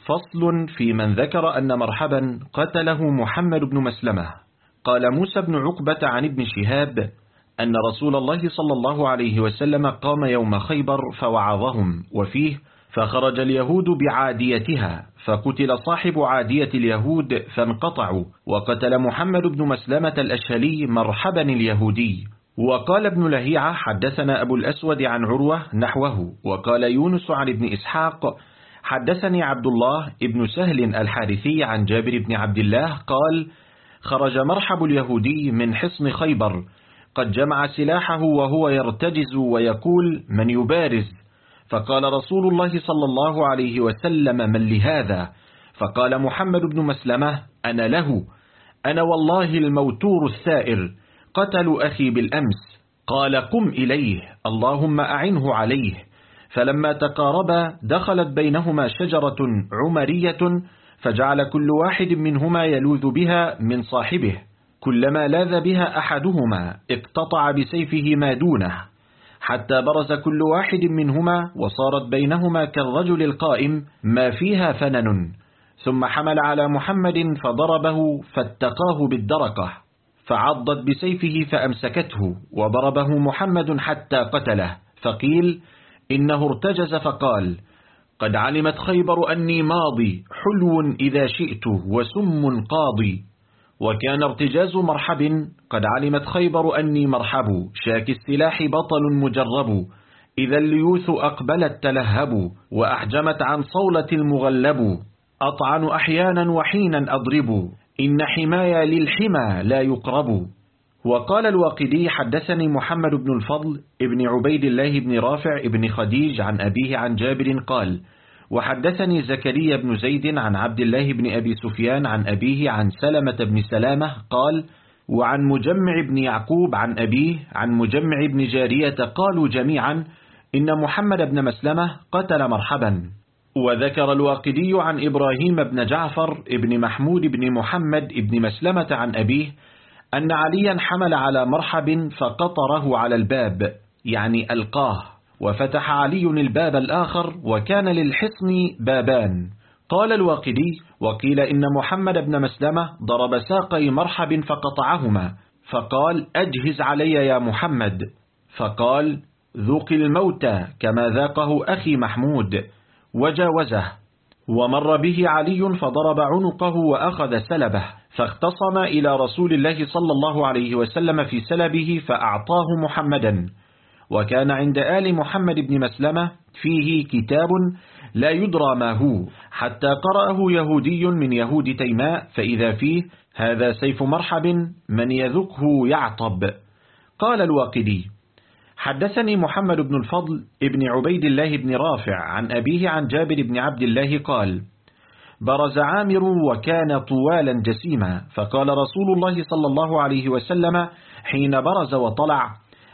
فصل في من ذكر أن مرحبا قتله محمد بن مسلمة. قال موسى بن عقبة عن ابن شهاب أن رسول الله صلى الله عليه وسلم قام يوم خيبر فوعظهم، وفيه: فخرج اليهود بعاديتها فقتل صاحب عادية اليهود فانقطعوا، وقتل محمد بن مسلمة الأشهلي مرحبا اليهودي. وقال ابن لهيعة: حدثنا أبو الأسود عن عروة نحوه. وقال يونس عن ابن إسحاق: حدثني عبد الله ابن سهل الحارثي عن جابر بن عبد الله قال: خرج مرحب اليهودي من حصن خيبر قد جمع سلاحه وهو يرتجز ويقول: من يبارز؟ فقال رسول الله صلى الله عليه وسلم: من لهذا؟ فقال محمد بن مسلمة: أنا له، أنا والله الموتور الثائر، قتلوا أخي بالأمس. قال: قم إليه، اللهم أعنه عليه. فلما تقاربا دخلت بينهما شجرة عمرية، فجعل كل واحد منهما يلوذ بها من صاحبه، كلما لاذ بها أحدهما اقتطع بسيفه ما دونه، حتى برز كل واحد منهما وصارت بينهما كالرجل القائم ما فيها فنن، ثم حمل على محمد فضربه فاتقاه بالدرقة، فعضت بسيفه فأمسكته، وضربه محمد حتى قتله. فقيل: إنه ارتجز فقال: قد علمت خيبر أني ماضي، حلو إذا شئت وسم قاضي. وكان ارتجاز مرحب: قد علمت خيبر أني مرحب، شاك السلاح بطل مجرب، إذا الليوث أقبلت تلهب، وأحجمت عن صولة المغلب، أطعن أحيانا وحينا أضرب، إن حمايا للحمى لا يقرب. وقال الواقدي: حدثني محمد بن الفضل ابن عبيد الله بن رافع ابن خديج عن أبيه عن جابر قال: وحدثني زكريا بن زيد عن عبد الله بن أبي سفيان عن أبيه عن سلمة بن سلامة قال: وعن مجمع بن يعقوب عن أبيه عن مجمع بن جارية قالوا جميعا: إن محمد بن مسلمة قتل مرحبا. وذكر الواقدي عن إبراهيم بن جعفر ابن محمود بن محمد بن مسلمة عن أبيه أن عليا حمل على مرحب فقطره على الباب، يعني ألقاه، وفتح علي الباب الآخر، وكان للحصن بابان. قال الواقدي: وقيل إن محمد بن مسلمة ضرب ساقي مرحب فقطعهما، فقال: أجهز علي يا محمد، فقال: ذوق الموت كما ذاقه أخي محمود، وجاوزه. ومر به علي فضرب عنقه وأخذ سلبه، فاختصم إلى رسول الله صلى الله عليه وسلم في سلبه فأعطاه محمدا. وكان عند آل محمد بن مسلمة فيه كتاب لا يدرى ما هو، حتى قرأه يهودي من يهود تيماء، فإذا فيه: هذا سيف مرحب، من يذقه يعطب. قال الواقدي: حدثني محمد بن الفضل ابن عبيد الله بن رافع عن أبيه عن جابر بن عبد الله قال: برز عامر وكان طوالا جسيما، فقال رسول الله صلى الله عليه وسلم حين برز وطلع: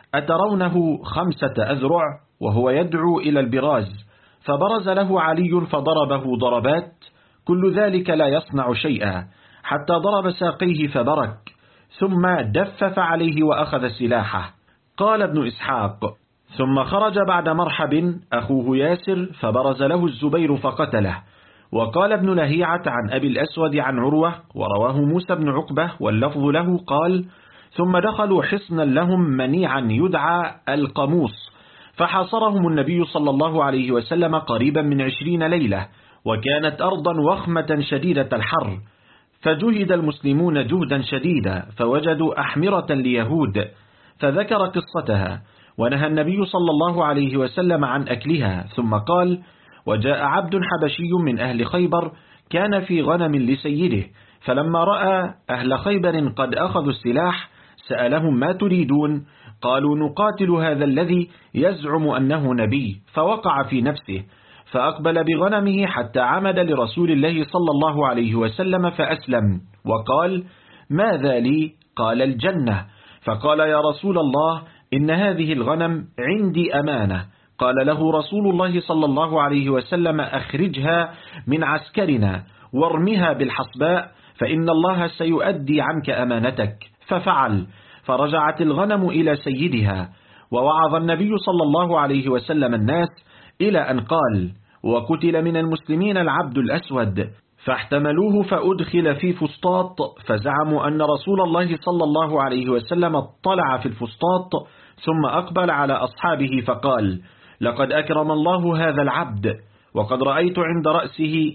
أترونه 5 أذرع؟ وهو يدعو إلى البراز، فبرز له علي فضربه ضربات، كل ذلك لا يصنع شيئا، حتى ضرب ساقيه فبرك، ثم دفف عليه وأخذ سلاحه. قال ابن إسحاق: ثم خرج بعد مرحب أخوه ياسر فبرز له الزبير فقتله. وقال ابن لهيعة عن أبي الأسود عن عروة، ورواه موسى بن عقبة واللفظ له، قال: ثم دخلوا حصنا لهم منيعا يدعى القموص، فحاصرهم النبي صلى الله عليه وسلم قريبا من 20 ليلة، وكانت أرضا وخمة شديدة الحر، فجهد المسلمون جهدا شديدا، فوجدوا أحمرة ليهود، فذكر قصتها، ونهى النبي صلى الله عليه وسلم عن أكلها. ثم قال: وجاء عبد حبشي من أهل خيبر كان في غنم لسيده، فلما رأى أهل خيبر قد أخذوا السلاح سألهم: ما تريدون؟ قالوا: نقاتل هذا الذي يزعم أنه نبي. فوقع في نفسه، فأقبل بغنمه حتى عمد لرسول الله صلى الله عليه وسلم فأسلم، وقال: ماذا لي؟ قال: الجنة. فقال: يا رسول الله، إن هذه الغنم عندي أمانة. قال له رسول الله صلى الله عليه وسلم: أخرجها من عسكرنا وارمها بالحصباء، فإن الله سيؤدي عنك أمانتك. ففعل، فرجعت الغنم إلى سيدها. ووعظ النبي صلى الله عليه وسلم الناس إلى أن قال: وقتل من المسلمين العبد الأسود، فاحتملوه فأدخل في فسطاط، فزعموا أن رسول الله صلى الله عليه وسلم اطلع في الفسطاط، ثم أقبل على أصحابه فقال: لقد أكرم الله هذا العبد، وقد رأيت عند رأسه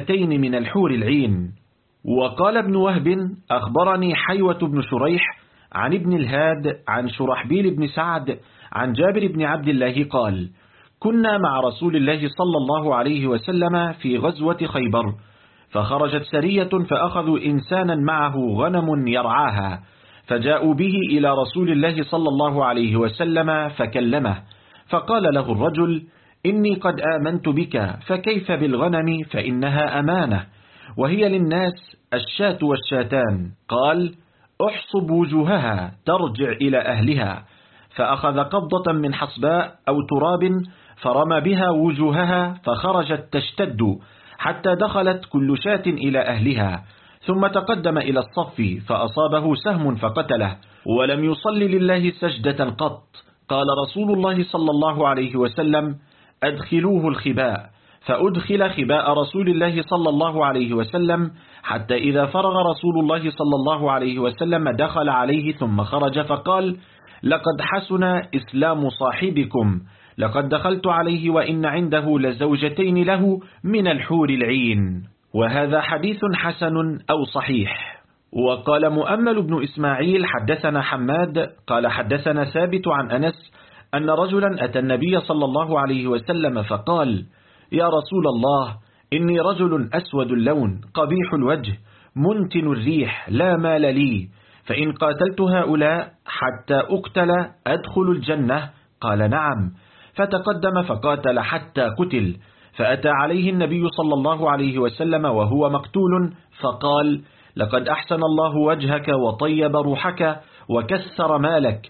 2 من الحور العين. وقال ابن وهب: أخبرني حيوة بن شريح عن ابن الهاد عن شرحبيل بن سعد عن جابر بن عبد الله قال: كنا مع رسول الله صلى الله عليه وسلم في غزوة خيبر، فخرجت سرية فأخذوا إنسانا معه غنم يرعاها، فجاءوا به إلى رسول الله صلى الله عليه وسلم فكلمه، فقال له الرجل: إني قد آمنت بك، فكيف بالغنم؟ فإنها أمانة، وهي للناس الشاة والشاتان. قال: احصب وجوهها ترجع إلى أهلها. فأخذ قبضة من حصباء أو تراب فرمى بها وجوهها، فخرجت تشتد حتى دخلت كل شاة إلى أهلها، ثم تقدم إلى الصف فأصابه سهم فقتله، ولم يصل لله سجدة قط. قال رسول الله صلى الله عليه وسلم: أدخلوه الخباء. فأدخل خباء رسول الله صلى الله عليه وسلم، حتى إذا فرغ رسول الله صلى الله عليه وسلم دخل عليه ثم خرج فقال: لقد حسن إسلام صاحبكم، لقد دخلت عليه وإن عنده لزوجتين له من الحور العين. وهذا حديث حسن أو صحيح. وقال مؤمل بن إسماعيل: حدثنا حماد قال حدثنا ثابت عن أنس أن رجلا أتى النبي صلى الله عليه وسلم فقال: يا رسول الله، إني رجل أسود اللون قبيح الوجه منتن الريح، لا مال لي، فإن قاتلت هؤلاء حتى أقتل أدخل الجنة؟ قال: نعم. فتقدم فقاتل حتى قتل، فأتى عليه النبي صلى الله عليه وسلم وهو مقتول، فقال: لقد أحسن الله وجهك وطيب روحك وكسر مالك.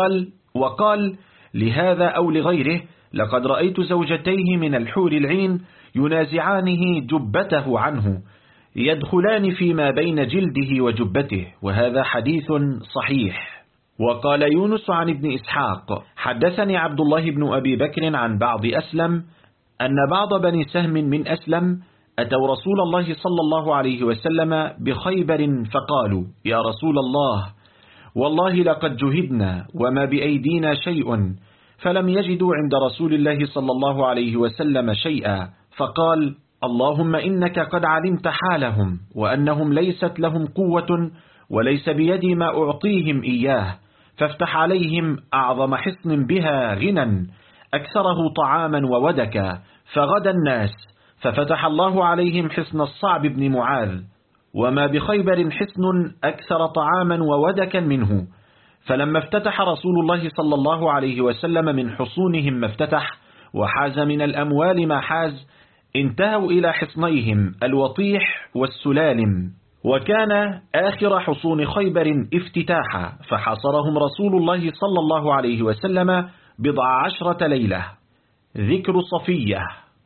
وقال لهذا أو لغيره: لقد رأيت زوجتيه من الحور العين ينازعانه جبته عنه، يدخلان فيما بين جلده وجبته. وهذا حديث صحيح. وقال يونس عن ابن إسحاق: حدثني عبد الله بن أبي بكر عن بعض أسلم أن بعض بني سهم من أسلم أتوا رسول الله صلى الله عليه وسلم بخيبر فقالوا: يا رسول الله، والله لقد جهدنا وما بأيدينا شيء، فلم يجدوا عند رسول الله صلى الله عليه وسلم شيئا، فقال: اللهم إنك قد علمت حالهم، وأنهم ليست لهم قوة وليس بيدي ما أعطيهم إياه، فافتح عليهم أعظم حصن بها غنى أكثره طعاما وودكا. فغدا الناس ففتح الله عليهم حصن الصعب بن معاذ، وما بخيبر حصن أكثر طعاما وودكا منه. فلما افتتح رسول الله صلى الله عليه وسلم من حصونهم ما افتتح، وحاز من الأموال ما حاز، انتهوا إلى حصنيهم الوطيح والسلالم، وكان آخر حصون خيبر افتتاحا، فحاصرهم رسول الله صلى الله عليه وسلم 10 ليلة. ذكر صفية.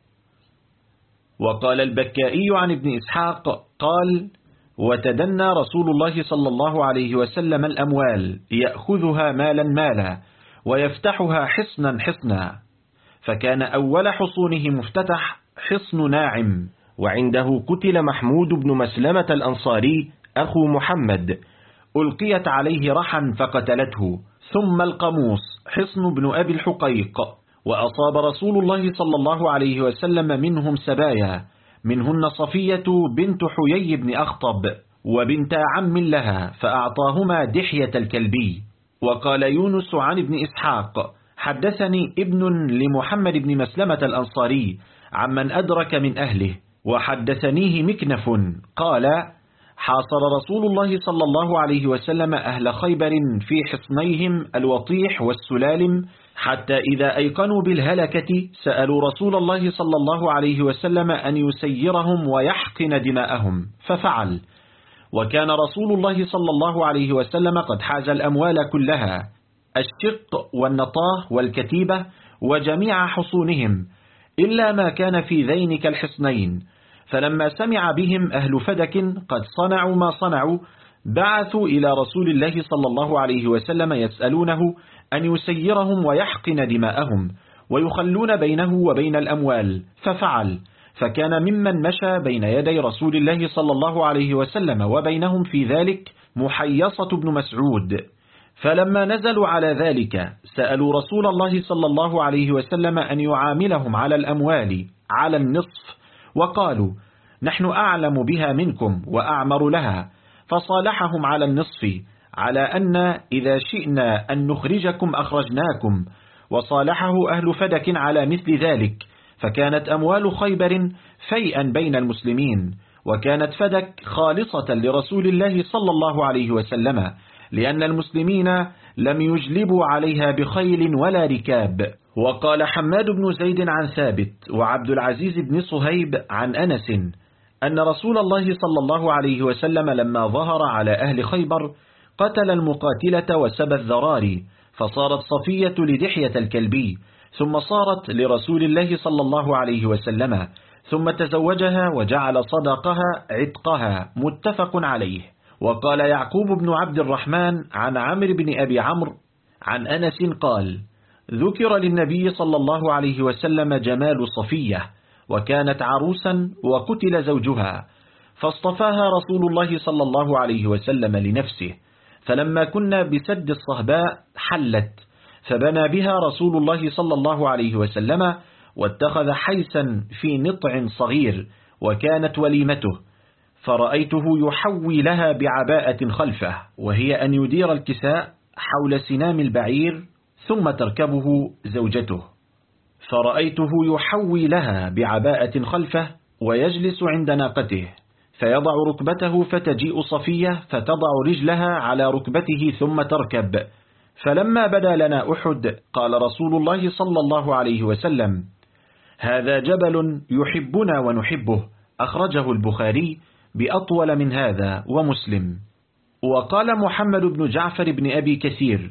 وقال البكائي عن ابن إسحاق قال: وتدنى رسول الله صلى الله عليه وسلم الأموال، يأخذها مالا مالا ويفتحها حصنا حصنا، فكان أول حصونه مفتتح حصن ناعم. وعنده قتل محمود بن مسلمة الأنصاري أخو محمد، ألقيت عليه رحا فقتلته. ثم القموس حصن بن أبي الحقيق، وأصاب رسول الله صلى الله عليه وسلم منهم سبايا، منهن صفية بنت حيي بن أخطب وبنت عم لها، فأعطاهما دحية الكلبي. وقال يونس عن ابن إسحاق: حدثني ابن لمحمد بن مسلمة الأنصاري عمن أدرك من أهله، وحدثنيه مكنف قال: حاصر رسول الله صلى الله عليه وسلم أهل خيبر في حصنيهم الوطيح والسلالم، حتى إذا أيقنوا بالهلكة سألوا رسول الله صلى الله عليه وسلم أن يسيرهم ويحقن دماءهم، ففعل. وكان رسول الله صلى الله عليه وسلم قد حاز الأموال كلها، الشق والنطاه والكتيبة وجميع حصونهم، إلا ما كان في ذينك الحصنين. فلما سمع بهم أهل فدك قد صنعوا ما صنعوا، بعثوا إلى رسول الله صلى الله عليه وسلم يسألونه أن يسيرهم ويحقن دماءهم، ويخلون بينه وبين الأموال، ففعل، فكان ممن مشى بين يدي رسول الله صلى الله عليه وسلم وبينهم في ذلك محيصة بن مسعود. فلما نزلوا على ذلك سألوا رسول الله صلى الله عليه وسلم أن يعاملهم على الأموال على النصف، وقالوا: نحن أعلم بها منكم وأعمر لها، فصالحهم على النصف، على أن إذا شئنا أن نخرجكم أخرجناكم، وصالحه أهل فدك على مثل ذلك، فكانت أموال خيبر فيئا بين المسلمين، وكانت فدك خالصة لرسول الله صلى الله عليه وسلم، لأن المسلمين لم يجلبوا عليها بخيل ولا ركاب. وقال حماد بن زيد عن ثابت وعبد العزيز بن صهيب عن أنس أن رسول الله صلى الله عليه وسلم لما ظهر على أهل خيبر قتل المقاتلة وسبى الذراري، فصارت صفية لدحية الكلبي، ثم صارت لرسول الله صلى الله عليه وسلم، ثم تزوجها وجعل صدقها عتقها، متفق عليه. وقال يعقوب بن عبد الرحمن عن عمرو بن أبي عمرو عن أنس قال: ذكر للنبي صلى الله عليه وسلم جمال صفية، وكانت عروسا وقتل زوجها، فاصطفاها رسول الله صلى الله عليه وسلم لنفسه، فلما كنا بسد الصهباء حلت، فبنى بها رسول الله صلى الله عليه وسلم، واتخذ حيسا في نطع صغير، وكانت وليمته، فرأيته يحوي لها بعباءة خلفه، وهي أن يدير الكساء حول سنام البعير ثم تركبه زوجته، فرأيته يحوي لها بعباءة خلفه ويجلس عند ناقته، فيضع ركبته فتجيء صفية فتضع رجلها على ركبته ثم تركب. فلما بدا لنا أحد قال رسول الله صلى الله عليه وسلم: هذا جبل يحبنا ونحبه، أخرجه البخاري بأطول من هذا ومسلم. وقال محمد بن جعفر بن أبي كثير: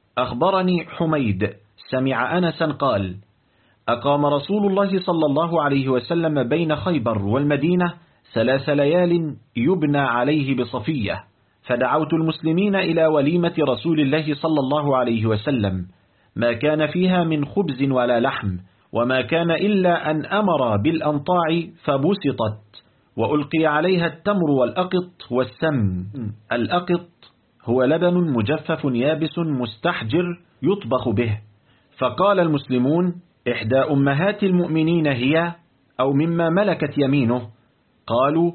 أخبرني حميد سمع أنسا قال: أقام رسول الله صلى الله عليه وسلم بين خيبر والمدينة 3 ليال يبنى عليه بصفية، فدعوت المسلمين إلى وليمة رسول الله صلى الله عليه وسلم، ما كان فيها من خبز ولا لحم، وما كان إلا أن أمر بالأنطاع فبسطت، وألقي عليها التمر والأقط والسم. الأقط هو لبن مجفف يابس مستحجر يطبخ به. فقال المسلمون: إحدى أمهات المؤمنين هي أو مما ملكت يمينه؟ قالوا: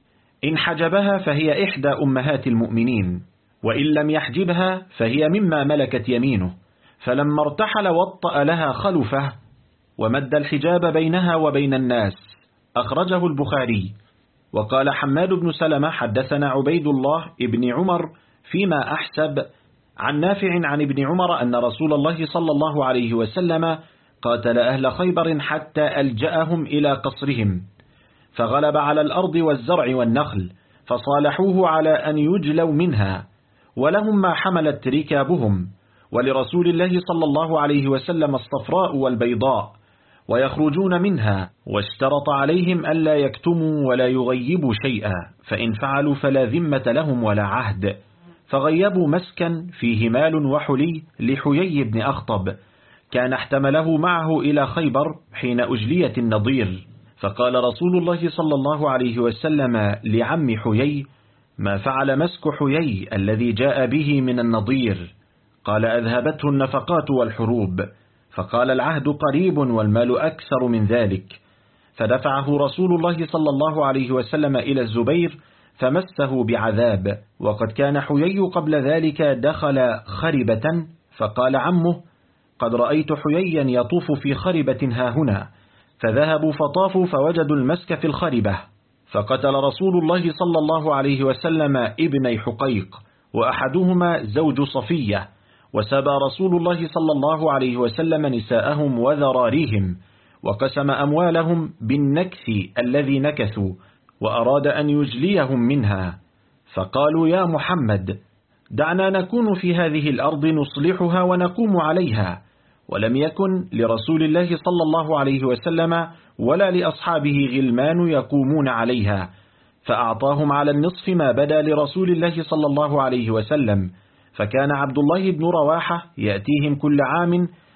إن حجبها فهي إحدى أمهات المؤمنين، وإن لم يحجبها فهي مما ملكت يمينه. فلما ارتحل وطأ لها خلفه ومد الحجاب بينها وبين الناس، أخرجه البخاري. وقال حماد بن سلمة حدثنا عبيد الله ابن عمر فيما أحسب عن نافع عن ابن عمر أن رسول الله صلى الله عليه وسلم قاتل أهل خيبر حتى ألجأهم إلى قصرهم، فغلب على الأرض والزرع والنخل، فصالحوه على أن يجلوا منها، ولهم ما حملت ركابهم، ولرسول الله صلى الله عليه وسلم الصفراء والبيضاء، ويخرجون منها، واشترط عليهم ألا يكتموا ولا يغيبوا شيئا، فإن فعلوا فلا ذمة لهم ولا عهد. فغيبوا مسكا فيه مال وحلي لحيي بن أخطب، كان احتمله معه إلى خيبر حين أجليت النضير، فقال رسول الله صلى الله عليه وسلم لعم حيي: ما فعل مسك حيي الذي جاء به من النضير؟ قال: أذهبته النفقات والحروب. فقال: العهد قريب والمال أكثر من ذلك. فدفعه رسول الله صلى الله عليه وسلم إلى الزبير فمسه بعذاب، وقد كان حيي قبل ذلك دخل خربة، فقال عمه: قد رأيت حييا يطوف في خربة هاهنا، فذهبوا فطافوا فوجدوا المسك في الخربة، فقتل رسول الله صلى الله عليه وسلم ابني حقيق، وأحدهما زوج صفية، وسبى رسول الله صلى الله عليه وسلم نساءهم وذراريهم، وقسم أموالهم بالنكث الذي نكثوا، وأراد أن يجليهم منها. فقالوا: يا محمد، دعنا نكون في هذه الأرض نصلحها ونقوم عليها. ولم يكن لرسول الله صلى الله عليه وسلم ولا لأصحابه غلمان يقومون عليها، فأعطاهم على النصف ما بدا لرسول الله صلى الله عليه وسلم. فكان عبد الله بن رواحة يأتيهم كل عام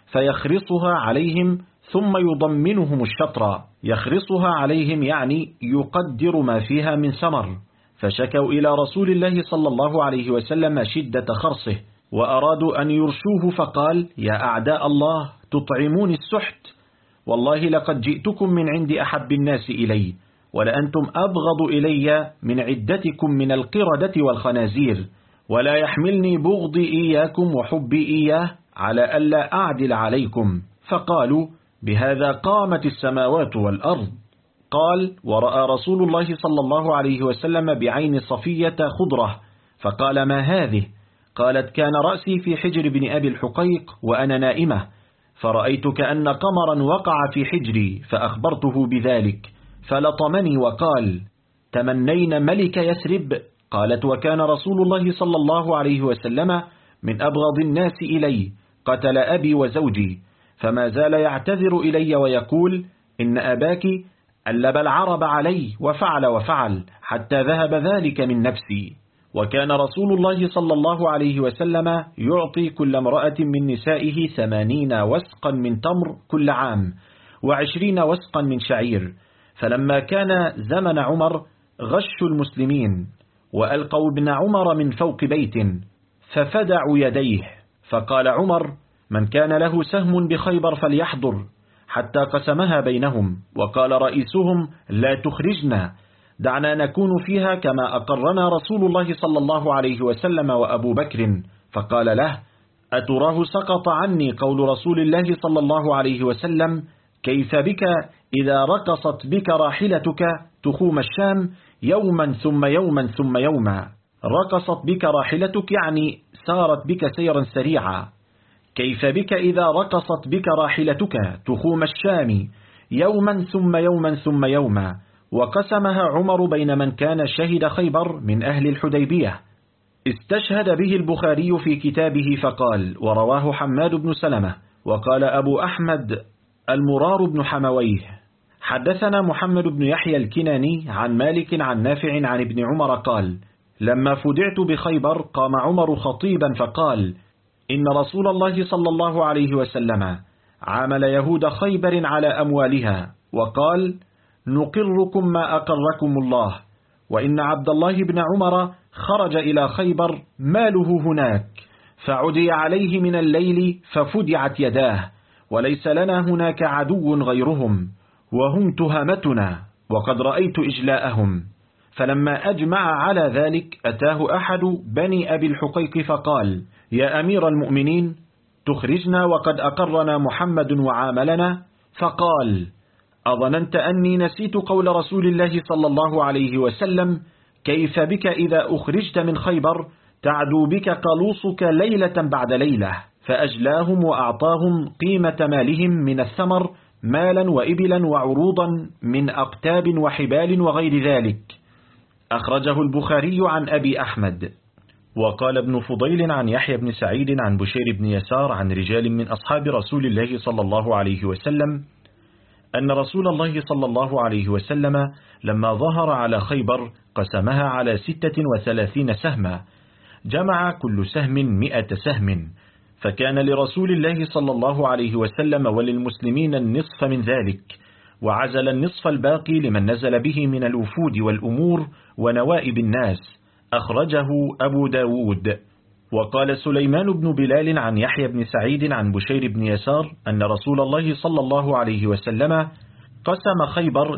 فيخرصها عليهم ثم يضمنهم الشطر. يخرصها عليهم يعني يقدر ما فيها من ثمر. فشكوا إلى رسول الله صلى الله عليه وسلم شدة خرصه، وأرادوا أن يرشوه، فقال: يا أعداء الله تطعمون السحت، والله لقد جئتكم من عند أحب الناس إلي، ولأنتم أبغض إلي من عدتكم من القردة والخنازير، ولا يحملني بغضي إياكم وحبي إياه على ألا أعدل عليكم. فقالوا: بهذا قامت السماوات والأرض. قال: ورأى رسول الله صلى الله عليه وسلم بعين صفية خضرة، فقال: ما هذه؟ قالت: كان رأسي في حجر بن أبي الحقيق وأنا نائمة، فرأيت كأن قمرا وقع في حجري، فأخبرته بذلك، فلطمني وقال: تمنين ملك يثرب؟ قالت: وكان رسول الله صلى الله عليه وسلم من أبغض الناس إلي، قتل أبي وزوجي، فما زال يعتذر إلي ويقول: إن أباك ألب العرب علي وفعل وفعل، حتى ذهب ذلك من نفسي. وكان رسول الله صلى الله عليه وسلم يعطي كل امرأة من نسائه 80 وسقا من تمر كل عام، و20 وسقا من شعير. فلما كان زمن عمر غشوا المسلمين، وألقوا ابن عمر من فوق بيت، ففدعوا يديه. فقال عمر: من كان له سهم بخيبر فليحضر، حتى قسمها بينهم. وقال رئيسهم: لا تخرجنا، دعنا نكون فيها كما أقرنا رسول الله صلى الله عليه وسلم وأبو بكر. فقال له: أتراه سقط عني قول رسول الله صلى الله عليه وسلم: كيف بك إذا رقصت بك راحلتك تخوم الشام يوما ثم يوما ثم يوما؟ رقصت بك راحلتك يعني سارت بك سيرا سريعا. كيف بك إذا رقصت بك راحلتك تخوم الشام يوما ثم يوما ثم يوما؟ وقسمها عمر بين من كان شهد خيبر من أهل الحديبية. استشهد به البخاري في كتابه فقال: ورواه حماد بن سلمة. وقال أبو أحمد المرار بن حمويه: حدثنا محمد بن يحيى الكناني عن مالك عن نافع عن ابن عمر قال: لما فدعت بخيبر قام عمر خطيبا فقال: إن رسول الله صلى الله عليه وسلم عامل يهود خيبر على أموالها، وقال: نقركم ما أقركم الله، وإن عبد الله بن عمر خرج إلى خيبر ماله هناك، فعدي عليه من الليل ففدعت يداه، وليس لنا هناك عدو غيرهم، وهم تهمتنا، وقد رأيت إجلاءهم. فلما أجمع على ذلك أتاه أحد بني أبي الحقيق فقال: يا أمير المؤمنين، تخرجنا وقد أقرنا محمد وعاملنا؟ فقال: أظننت أني نسيت قول رسول الله صلى الله عليه وسلم: كيف بك إذا أخرجت من خيبر تعدو بك قلوصك ليلة بعد ليلة؟ فأجلاهم وأعطاهم قيمة مالهم من الثمر، مالا وإبلا وعروضا من أقتاب وحبال وغير ذلك. أخرجه البخاري عن أبي أحمد. وقال ابن فضيل عن يحيى بن سعيد عن بشير بن يسار عن رجال من أصحاب رسول الله صلى الله عليه وسلم أن رسول الله صلى الله عليه وسلم لما ظهر على خيبر قسمها على 36 سهما، جمع كل سهم 100 سهم، فكان لرسول الله صلى الله عليه وسلم وللمسلمين النصف من ذلك، وعزل النصف الباقي لمن نزل به من الوفود والأمور ونوائب الناس. أخرجه أبو داود. وقال سليمان بن بلال عن يحيى بن سعيد عن بشير بن يسار أن رسول الله صلى الله عليه وسلم قسم خيبر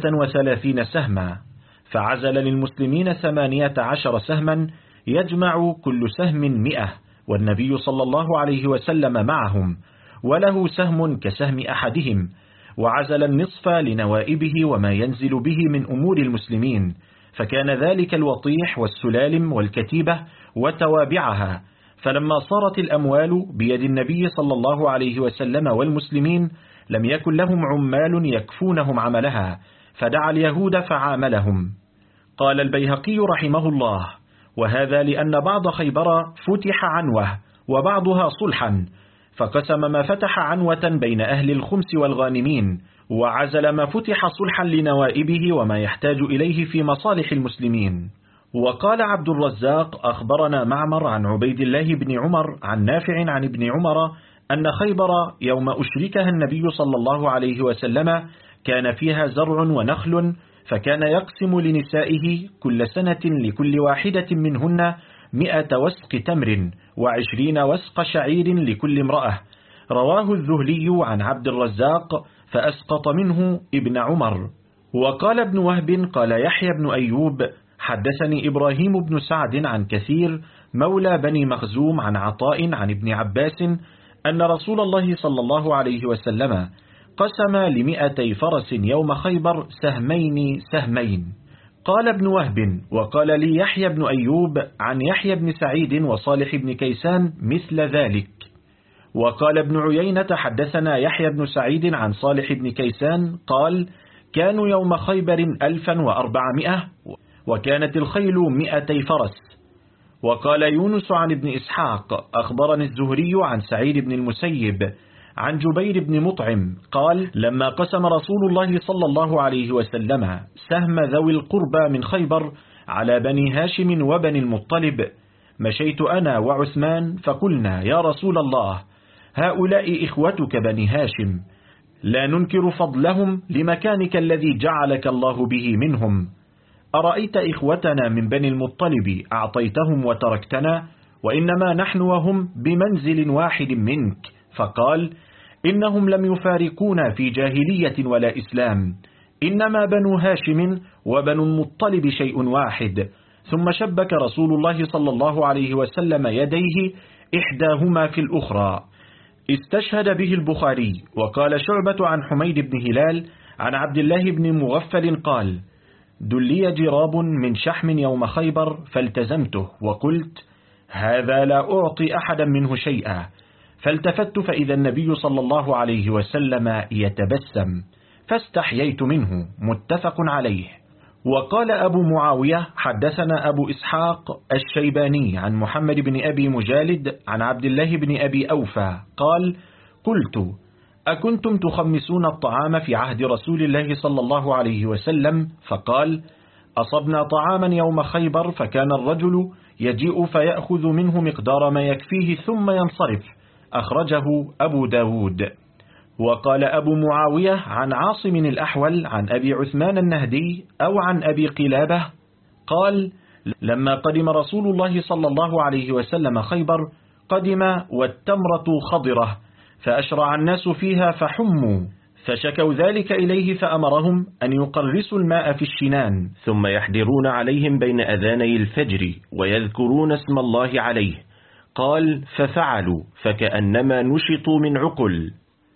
36 سهما، فعزل للمسلمين 18 سهما، يجمع كل سهم 100، والنبي صلى الله عليه وسلم معهم، وله سهم كسهم أحدهم، وعزل النصف لنوائبه وما ينزل به من أمور المسلمين، فكان ذلك الوطيح والسلالم والكتيبة وتوابعها. فلما صارت الأموال بيد النبي صلى الله عليه وسلم والمسلمين لم يكن لهم عمال يكفونهم عملها، فدعا اليهود فعاملهم. قال البيهقي رحمه الله: وهذا لأن بعض خيبر فتح عنوة وبعضها صلحا، فقسم ما فتح عنوة بين أهل الخمس والغانمين، وعزل ما فتح صلحا لنوائبه وما يحتاج إليه في مصالح المسلمين. وقال عبد الرزاق: أخبرنا معمر عن عبيد الله بن عمر عن نافع عن ابن عمر أن خيبر يوم أشركها النبي صلى الله عليه وسلم كان فيها زرع ونخل، فكان يقسم لنسائه كل سنة لكل واحدة منهن 100 وسق تمر و20 وسق شعير لكل امرأة. رواه الذهلي عن عبد الرزاق فأسقط منه ابن عمر. وقال ابن وهب قال يحيى بن أيوب حدثني إبراهيم بن سعد عن كثير مولى بني مخزوم عن عطاء عن ابن عباس أن رسول الله صلى الله عليه وسلم قسم ل200 فرس يوم خيبر سهمين. قال ابن وهب وقال لي يحيى بن أيوب عن يحيى بن سعيد وصالح بن كيسان مثل ذلك. وقال ابن عيينة حدثنا يحيى بن سعيد عن صالح بن كيسان قال كانوا يوم خيبر 1400 وكانت الخيل 200 فرس. وقال يونس عن ابن إسحاق أخبرني الزهري عن سعيد بن المسيب عن جبير بن مطعم قال لما قسم رسول الله صلى الله عليه وسلم سهم ذوي القربى من خيبر على بني هاشم وبني المطلب مشيت أنا وعثمان فقلنا يا رسول الله هؤلاء إخوتك بني هاشم لا ننكر فضلهم لمكانك الذي جعلك الله به منهم، أرأيت إخوتنا من بني المطلب أعطيتهم وتركتنا وإنما نحن وهم بمنزل واحد منك. فقال إنهم لم يفارقونا في جاهلية ولا إسلام، إنما بنو هاشم وبنو المطلب شيء واحد. ثم شبك رسول الله صلى الله عليه وسلم يديه إحداهما في الأخرى. استشهد به البخاري. وقال شعبة عن حميد بن هلال عن عبد الله بن مغفل قال دلي جراب من شحم يوم خيبر فالتزمته وقلت هذا لا أعطي أحدا منه شيئا، فالتفت فإذا النبي صلى الله عليه وسلم يتبسم فاستحييت منه. متفق عليه. وقال أبو معاوية حدثنا أبو إسحاق الشيباني عن محمد بن أبي مجالد عن عبد الله بن أبي أوفى قال قلت أكنتم تخمسون الطعام في عهد رسول الله صلى الله عليه وسلم؟ فقال أصبنا طعاما يوم خيبر فكان الرجل يجيء فيأخذ منه مقدار ما يكفيه ثم ينصرف. أخرجه أبو داود. وقال أبو معاوية عن عاصم الأحول عن أبي عثمان النهدي أو عن أبي قلابة قال لما قدم رسول الله صلى الله عليه وسلم خيبر قدم والتمرة خضرة فأشرع الناس فيها فحموا، فشكوا ذلك إليه فأمرهم أن يقرسوا الماء في الشنان ثم يحدرون عليهم بين أذاني الفجر ويذكرون اسم الله عليه. قال ففعلوا فكأنما نشطوا من عقل.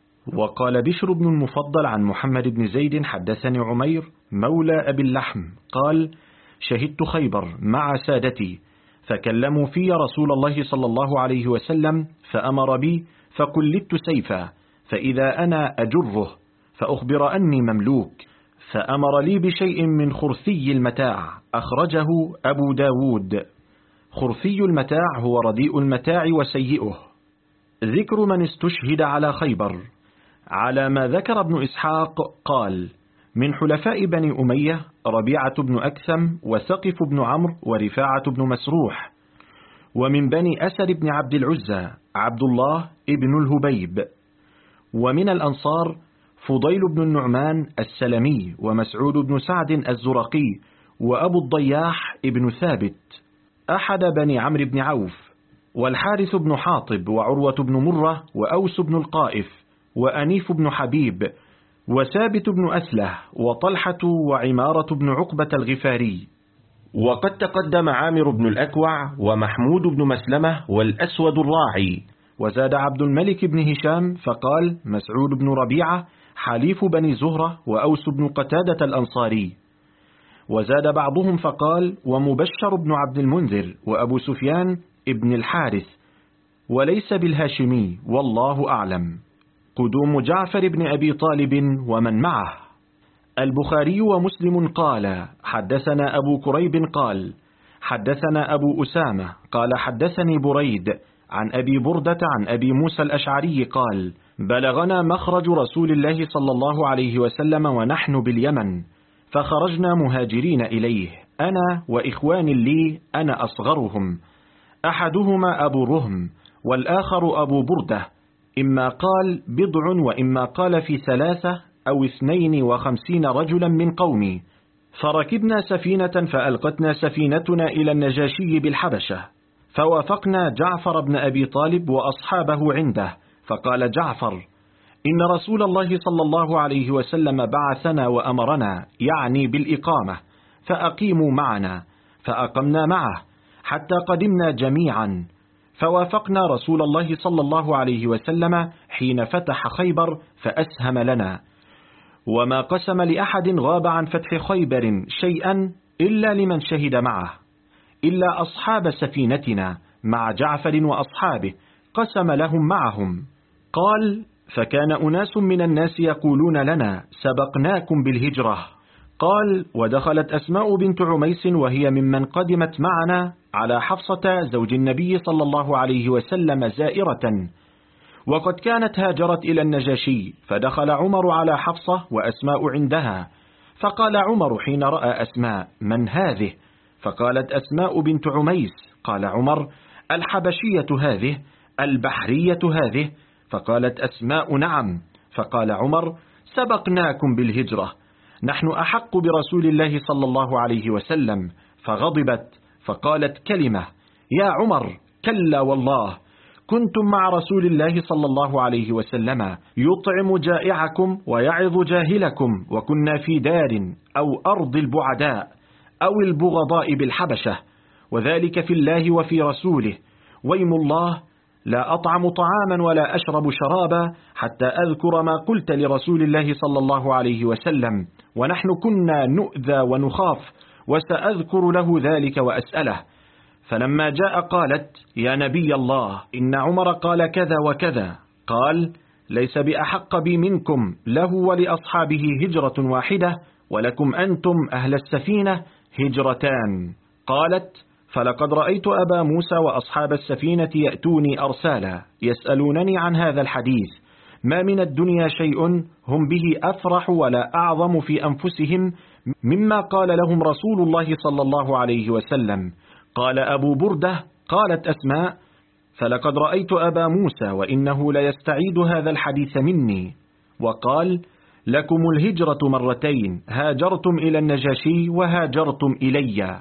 وقال بشر بن المفضل عن محمد بن زيد حدثني عمير مولى أبي اللحم قال شهدت خيبر مع سادتي فكلموا في رسول الله صلى الله عليه وسلم فأمر بي فقلدت سيفا فإذا أنا أجره فأخبر أني مملوك، فأمر لي بشيء من خرثي المتاع. أخرجه أبو داود. خرثي المتاع هو رديء المتاع وسيئه. ذكر من استشهد على خيبر. على ما ذكر ابن إسحاق قال من حلفاء بني أمية ربيعة بن أكثم وثقف بن عمرو ورفاعة بن مسروح. ومن بني أسد بن عبد العزى عبد الله ابن الهبيب. ومن الأنصار فضيل بن النعمان السلمي ومسعود بن سعد الزرقي وأبو الضياح ابن ثابت أحد بني عمرو بن عوف والحارث بن حاطب وعروة بن مرة وأوس بن القائف وأنيف بن حبيب وثابت بن أسله وطلحة وعمارة بن عقبة الغفاري. وقد تقدم عامر بن الأكوع ومحمود بن مسلمة والأسود الراعي. وزاد عبد الملك بن هشام فقال مسعود بن ربيعة حليف بني زهرة وأوس بن قتادة الأنصاري. وزاد بعضهم فقال ومبشر بن عبد المنذر وأبو سفيان ابن الحارث وليس بالهاشمي والله أعلم. قدوم جعفر بن أبي طالب ومن معه. البخاري ومسلم قال حدثنا أبو كريب قال حدثنا أبو أسامة قال حدثني بريد عن أبي بردة عن أبي موسى الأشعري قال بلغنا مخرج رسول الله صلى الله عليه وسلم ونحن باليمن فخرجنا مهاجرين إليه أنا وإخوان لي أنا أصغرهم، أحدهما أبو رهم والآخر أبو بردة إما قال 1 وإما قال في 3 أو 52 رجلا من قومي، فركبنا سفينة فألقتنا سفينتنا إلى النجاشي بالحبشة، فوافقنا جعفر بن أبي طالب وأصحابه عنده، فقال جعفر: إن رسول الله صلى الله عليه وسلم بعثنا وأمرنا، يعني بالإقامة، فأقيموا معنا، فأقمنا معه حتى قدمنا جميعا، فوافقنا رسول الله صلى الله عليه وسلم حين فتح خيبر فأسهم لنا، وما قسم لأحد غاب عن فتح خيبر شيئا إلا لمن شهد معه، إلا أصحاب سفينتنا مع جعفر وأصحابه قسم لهم معهم. قال: فكان أناس من الناس يقولون لنا: سبقناكم بالهجرة. قال: ودخلت أسماء بنت عميس وهي ممن قدمت معنا على حفصة زوج النبي صلى الله عليه وسلم زائرة، وقد كانت هاجرت إلى النجاشي، فدخل عمر على حفصة وأسماء عندها، فقال عمر حين رأى أسماء: من هذه؟ فقالت أسماء بنت عميس. قال عمر: الحبشية هذه، البحرية هذه. فقالت أسماء: نعم. فقال عمر: سبقناكم بالهجرة، نحن أحق برسول الله صلى الله عليه وسلم. فغضبت فقالت كلمة: يا عمر، كلا والله، كنتم مع رسول الله صلى الله عليه وسلم يطعم جائعكم ويعظ جاهلكم، وكنا في دار أو أرض البعداء أو البغضاء بالحبشة، وذلك في الله وفي رسوله، ويم الله لا أطعم طعاما ولا أشرب شرابا حتى أذكر ما قلت لرسول الله صلى الله عليه وسلم، ونحن كنا نؤذى ونخاف، وسأذكر له ذلك وأسأله. فلما جاء قالت: يا نبي الله، إن عمر قال كذا وكذا. قال: ليس بأحق بي منكم، له ولأصحابه هجرة واحدة، ولكم أنتم أهل السفينة هجرتان. قالت: فلقد رأيت أبا موسى وأصحاب السفينة يأتوني أرسالا يسألونني عن هذا الحديث، ما من الدنيا شيء هم به أفرح ولا أعظم في أنفسهم مما قال لهم رسول الله صلى الله عليه وسلم. قال أبو بردة: قالت أسماء: فلقد رأيت أبا موسى وإنه ليستعيد هذا الحديث مني. وقال: لكم الهجرة مرتين، هاجرتم إلى النجاشي وهاجرتم إلي.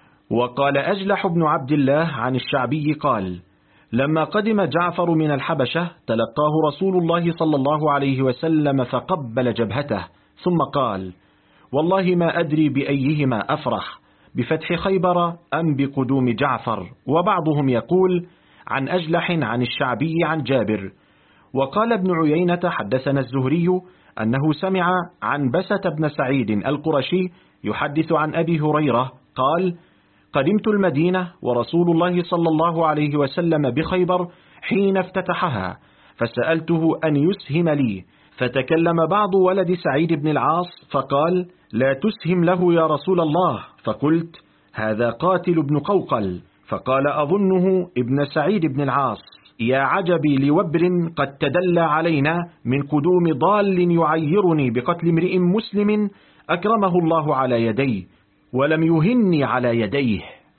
وقال أجلح بن عبد الله عن الشعبي قال: لما قدم جعفر من الحبشة تلقاه رسول الله صلى الله عليه وسلم فقبل جبهته، ثم قال: والله ما أدري بأيهما أفرح، بفتح خيبر أم بقدوم جعفر. وبعضهم يقول عن أجلح عن الشعبي عن جابر. وقال ابن عيينة: حدثنا الزهري أنه سمع عن بسة بن سعيد القرشي يحدث عن أبي هريرة قال: قدمت المدينة ورسول الله صلى الله عليه وسلم بخيبر حين افتتحها، فسألته أن يسهم لي، فتكلم بعض ولد سعيد بن العاص فقال: لا تسهم له يا رسول الله. فقلت: هذا قاتل ابن قوقل. فقال: أظنه ابن سعيد بن العاص. يا عجبي لوبر قد تدلى علينا من قدوم ضال يعيرني بقتل امرئ مسلم أكرمه الله على يديه ولم يهني على يديه.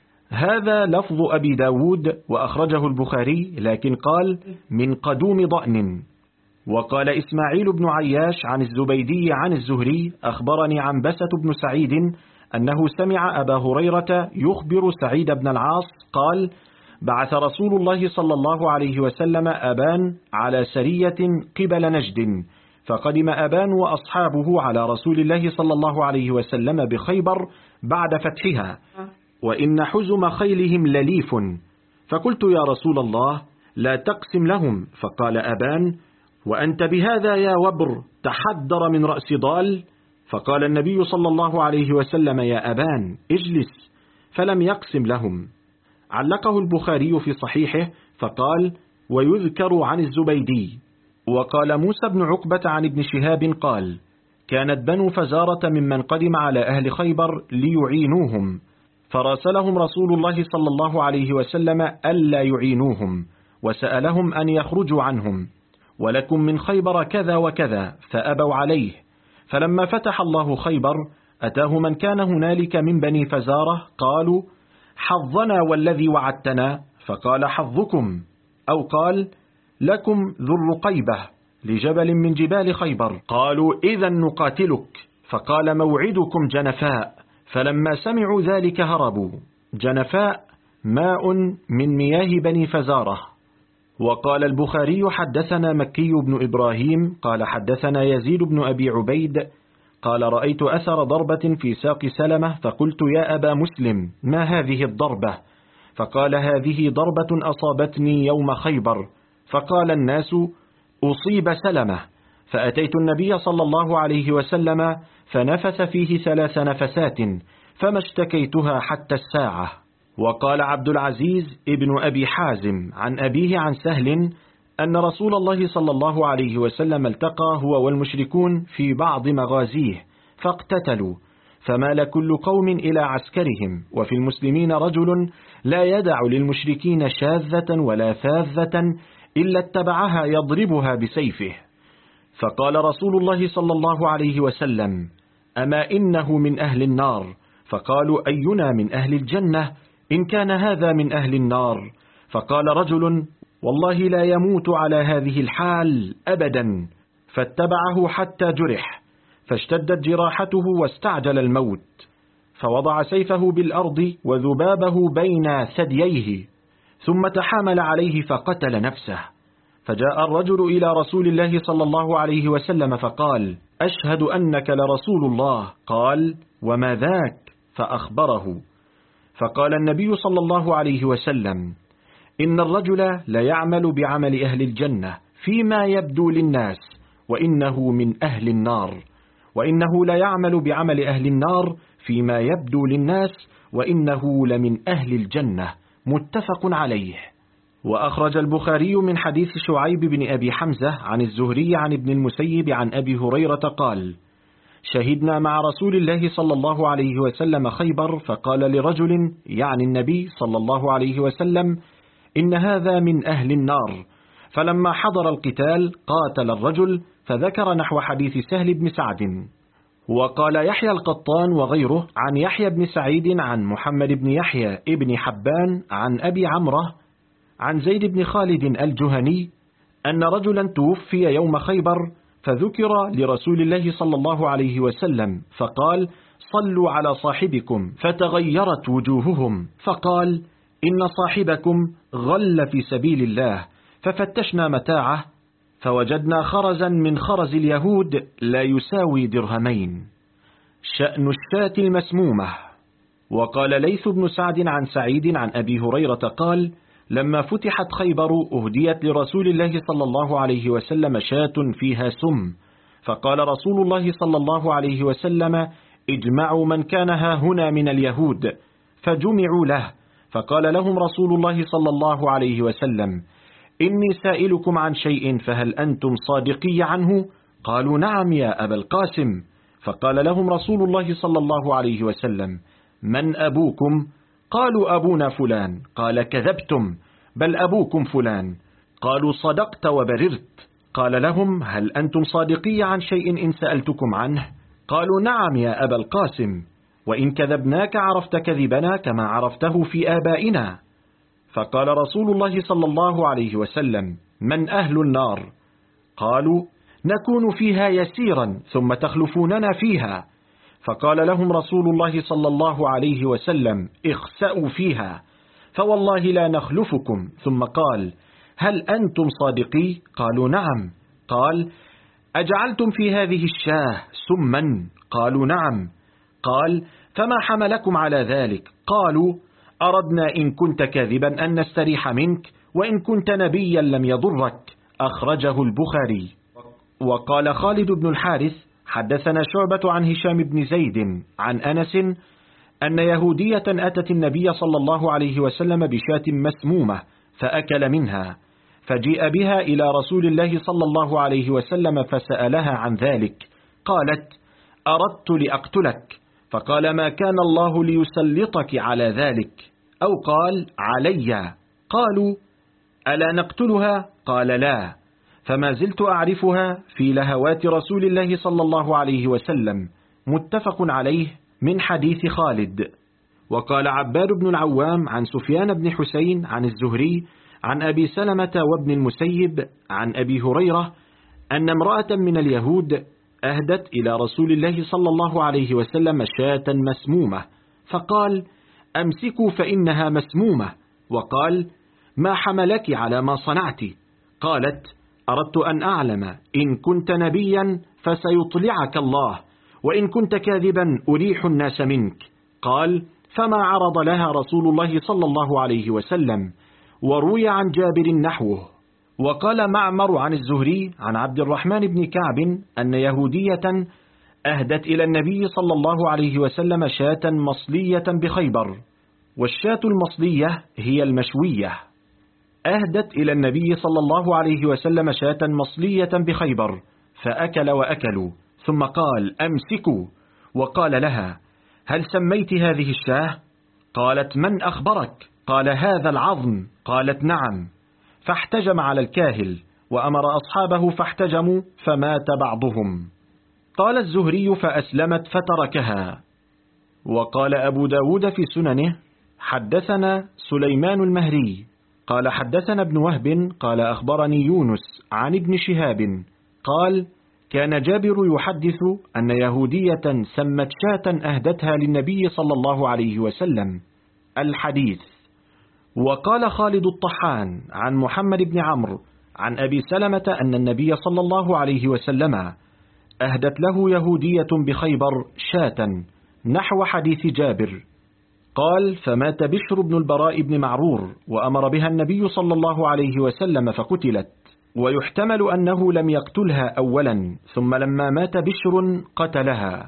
هذا لفظ أبي داود وأخرجه البخاري، لكن قال من قدوم ضأن. وقال إسماعيل بن عياش عن الزبيدي عن الزهري: أخبرني عن بسة بن سعيد أنه سمع أبا هريرة يخبر سعيد بن العاص قال: بعث رسول الله صلى الله عليه وسلم أبان على سرية قبل نجد، فقدم أبان وأصحابه على رسول الله صلى الله عليه وسلم بخيبر بعد فتحها، وإن حزم خيلهم لليف. فقلت: يا رسول الله، لا تقسم لهم. فقال أبان: وأنت بهذا يا وبر تحدر من رأس ضال؟ فقال النبي صلى الله عليه وسلم: يا أبان اجلس، فلم يقسم لهم. علقه البخاري في صحيحه فقال: ويذكر عن الزبيدي. وقال موسى بن عقبة عن ابن شهاب قال: كانت بنو فزارة ممن قدم على أهل خيبر ليعينوهم، فراسلهم رسول الله صلى الله عليه وسلم ألا يعينوهم، وسألهم أن يخرجوا عنهم، ولكم من خيبر كذا وكذا، فأبوا عليه. فلما فتح الله خيبر أتاه من كان هنالك من بني فزارة قالوا: حظنا والذي وعدتنا. فقال: حظكم، أو قال: لكم ذو الرقيبة لجبل من جبال خيبر. قالوا إذا نقاتلك. فقال موعدكم جنفاء. فلما سمعوا ذلك هربوا. جنفاء ماء من مياه بني فزارة. وقال البخاري حدثنا مكي بن إبراهيم قال حدثنا يزيد بن أبي عبيد قال رأيت أثر ضربة في ساق سلمة فقلت يا أبا مسلم ما هذه الضربة؟ فقال هذه ضربة أصابتني يوم خيبر. فقال الناس أصيب سلمة. فأتيت النبي صلى الله عليه وسلم فنفث فيه 3 نفسات فما اشتكيتها حتى الساعة. وقال عبد العزيز ابن أبي حازم عن أبيه عن سهل أن رسول الله صلى الله عليه وسلم التقى هو والمشركون في بعض مغازيه فاقتتلوا، فمال كل قوم إلى عسكرهم، وفي المسلمين رجل لا يدع للمشركين شاذة ولا فاذة إلا اتبعها يضربها بسيفه. فقال رسول الله صلى الله عليه وسلم أما إنه من أهل النار؟ فقالوا أينا من أهل الجنة إن كان هذا من أهل النار؟ فقال رجل والله لا يموت على هذه الحال أبدا، فاتبعه حتى جرح، فاشتدت جراحته واستعجل الموت، فوضع سيفه بالأرض وذبابه بين ثدييه، ثم تحامل عليه فقتل نفسه. فجاء الرجل إلى رسول الله صلى الله عليه وسلم فقال أشهد أنك لرسول الله. قال وما ذاك؟ فأخبره. فقال النبي صلى الله عليه وسلم إن الرجل ليعمل بعمل أهل الجنة فيما يبدو للناس وإنه من أهل النار، وإنه ليعمل بعمل أهل النار فيما يبدو للناس وإنه لمن أهل الجنة. متفق عليه. وأخرج البخاري من حديث شعيب بن أبي حمزة عن الزهري عن ابن المسيب عن أبي هريرة قال شهدنا مع رسول الله صلى الله عليه وسلم خيبر، فقال لرجل يعني النبي صلى الله عليه وسلم إن هذا من أهل النار. فلما حضر القتال قاتل الرجل، فذكر نحو حديث سهل بن سعد. وقال يحيى القطان وغيره عن يحيى بن سعيد عن محمد بن يحيى ابن حبان عن أبي عمره عن زيد بن خالد الجهني أن رجلا توفي يوم خيبر، فذكر لرسول الله صلى الله عليه وسلم فقال صلوا على صاحبكم، فتغيرت وجوههم، فقال إن صاحبكم غل في سبيل الله، ففتشنا متاعه فوجدنا خرزا من خرز اليهود لا يساوي درهمين. شأن الشاة المسمومة. وقال ليث بن سعد عن سعيد عن أبي هريرة قال لما فتحت خيبر أهديت لرسول الله صلى الله عليه وسلم شاة فيها سم، فقال رسول الله صلى الله عليه وسلم اجمعوا من كان ها هنا من اليهود، فجمعوا له، فقال لهم رسول الله صلى الله عليه وسلم إني سائلكم عن شيء فهل أنتم صادقي عنه؟ قالوا نعم يا أبا القاسم. فقال لهم رسول الله صلى الله عليه وسلم من أبوكم؟ قالوا أبونا فلان. قال كذبتم، بل أبوكم فلان. قالوا صدقت وبررت. قال لهم هل أنتم صادقي عن شيء إن سألتكم عنه؟ قالوا نعم يا أبا القاسم، وإن كذبناك عرفت كذبنا كما عرفته في آبائنا. فقال رسول الله صلى الله عليه وسلم من أهل النار؟ قالوا نكون فيها يسيرا ثم تخلفوننا فيها. فقال لهم رسول الله صلى الله عليه وسلم اخسأوا فيها، فوالله لا نخلفكم. ثم قال هل أنتم صادقي؟ قالوا نعم. قال أجعلتم في هذه الشاه سما؟ قالوا نعم. قال فما حملكم على ذلك؟ قالوا أردنا إن كنت كاذبا أن نستريح منك، وإن كنت نبيا لم يضرك. أخرجه البخاري. وقال خالد بن الحارث حدثنا شعبة عن هشام بن زيد عن أنس أن يهودية أتت النبي صلى الله عليه وسلم بشاة مسمومة فأكل منها، فجيء بها إلى رسول الله صلى الله عليه وسلم فسألها عن ذلك، قالت أردت لأقتلك، فقال ما كان الله ليسلطك على ذلك، أو قال علي. قالوا ألا نقتلها؟ قال لا، فما زلت أعرفها في لهوات رسول الله صلى الله عليه وسلم. متفق عليه من حديث خالد. وقال عباد بن العوام عن سفيان بن حسين عن الزهري عن أبي سلمة وابن المسيب عن أبي هريرة أن امرأة من اليهود أهدت إلى رسول الله صلى الله عليه وسلم شاة مسمومة، فقال: أمسكوا فإنها مسمومة. وقال: ما حملك على ما صنعت؟ قالت: أردت أن أعلم إن كنت نبيا فسيطلعك الله، وإن كنت كاذبا أريح الناس منك. قال: فما عرض لها رسول الله صلى الله عليه وسلم. وروي عن جابر نحوه. وقال معمر عن الزهري عن عبد الرحمن بن كعب أن يهودية أهدت إلى النبي صلى الله عليه وسلم شاة مصلية بخيبر، والشاة المصلية هي المشوية. أهدت إلى النبي صلى الله عليه وسلم شاة مصلية بخيبر، فأكل وأكلوا، ثم قال: أمسكوا. وقال لها: هل سميت هذه الشاة؟ قالت: من أخبرك؟ قال: هذا العظم. قالت: نعم. فاحتجم على الكاهل، وأمر أصحابه فاحتجموا، فمات بعضهم. قال الزهري: فأسلمت فتركها. وقال أبو داود في سننه: حدثنا سليمان المهري قال حدثنا ابن وهب قال أخبرني يونس عن ابن شهاب قال: كان جابر يحدث أن يهودية سمت شاة أهدتها للنبي صلى الله عليه وسلم. الحديث. وقال خالد الطحان عن محمد بن عمرو عن أبي سلمة أن النبي صلى الله عليه وسلم أهدت له يهودية بخيبر شاة نحو حديث جابر. قال: فمات بشر بن البراء بن معرور، وأمر بها النبي صلى الله عليه وسلم فقتلت، ويحتمل أنه لم يقتلها أولا، ثم لما مات بشر قتلها.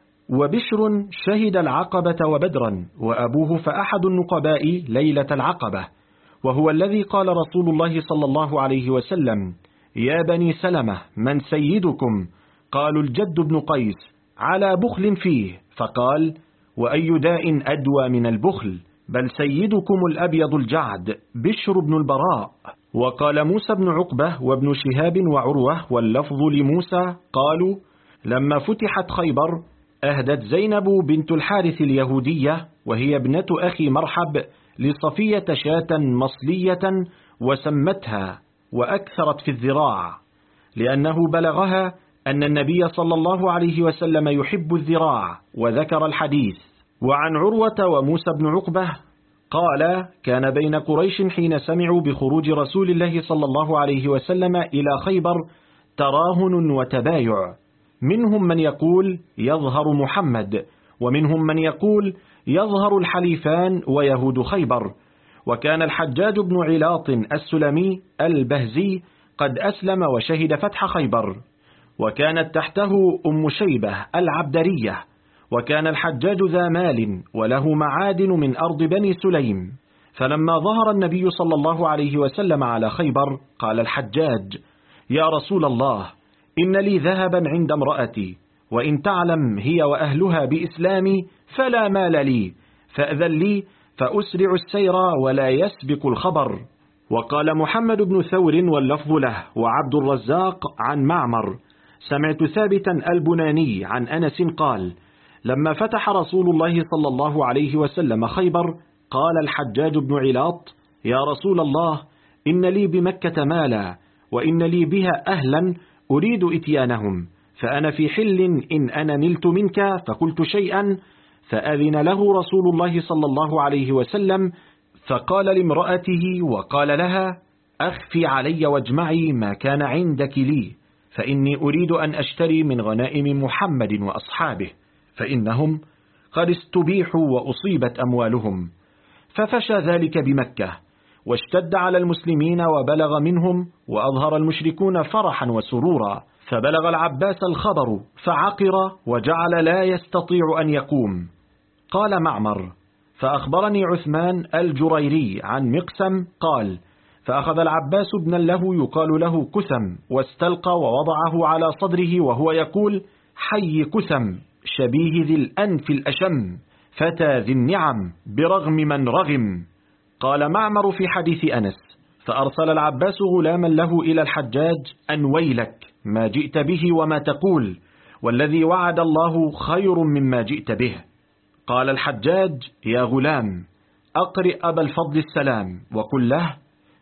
وبشر شهد العقبة وبدرا، وأبوه فأحد النقباء ليلة العقبة، وهو الذي قال رسول الله صلى الله عليه وسلم: يا بني سلمة من سيدكم؟ قالوا: الجد بن قيس، على بخل فيه. فقال: وأي داء أدوى من البخل؟ بل سيدكم الأبيض الجعد بشر بن البراء. وقال موسى بن عقبة وابن شهاب وعروة واللفظ لموسى قالوا: لما فتحت خيبر أهدت زينب بنت الحارث اليهودية، وهي ابنة أخي مرحب، لصفية شاة مصلية، وسمتها وأكثرت في الذراع، لأنه بلغها أن النبي صلى الله عليه وسلم يحب الذراع، وذكر الحديث. وعن عروة وموسى بن عقبة قال: كان بين قريش حين سمعوا بخروج رسول الله صلى الله عليه وسلم إلى خيبر تراهن وتبايع، منهم من يقول يظهر محمد، ومنهم من يقول يظهر الحليفان ويهود خيبر. وكان الحجاج بن علاط السلمي البهزي قد أسلم وشهد فتح خيبر، وكانت تحته أم شيبة العبدرية، وكان الحجاج ذا مال وله معادن من أرض بني سليم. فلما ظهر النبي صلى الله عليه وسلم على خيبر قال الحجاج: يا رسول الله، إن لي ذهبا عند امرأتي، وإن تعلم هي وأهلها بإسلامي فلا مال لي، فأذن لي فأسرع السير ولا يسبق الخبر. وقال محمد بن ثور واللفظ له وعبد الرزاق عن معمر: سمعت ثابتا البناني عن أنس قال: لما فتح رسول الله صلى الله عليه وسلم خيبر قال الحجاج بن علاط: يا رسول الله، إن لي بمكة مالا، وإن لي بها أهلا أريد إتيانهم، فأنا في حل إن أنا نلت منك فقلت شيئا، فأذن له رسول الله صلى الله عليه وسلم، فقال لامرأته وقال لها: أخفي علي واجمعي ما كان عندك لي، فإني أريد أن أشتري من غنائم محمد وأصحابه، فإنهم قد استبيحوا وأصيبت أموالهم. ففشى ذلك بمكة، واشتد على المسلمين وبلغ منهم، وأظهر المشركون فرحا وسرورا، فبلغ العباس الخبر فعقر وجعل لا يستطيع أن يقوم. قال معمر: فأخبرني عثمان الجريري عن مقسم قال: فأخذ العباس ابنا له يقال له كثم، واستلقى ووضعه على صدره وهو يقول: حي كثم، شبيه ذي الأنف الأشم، فتى ذي النعم، برغم من رغم. قال معمر في حديث أنس: فأرسل العباس غلاما له إلى الحجاج أن ويلك ما جئت به وما تقول، والذي وعد الله خير مما جئت به. قال الحجاج: يا غلام، أقرئ أبا الفضل السلام، وقل له: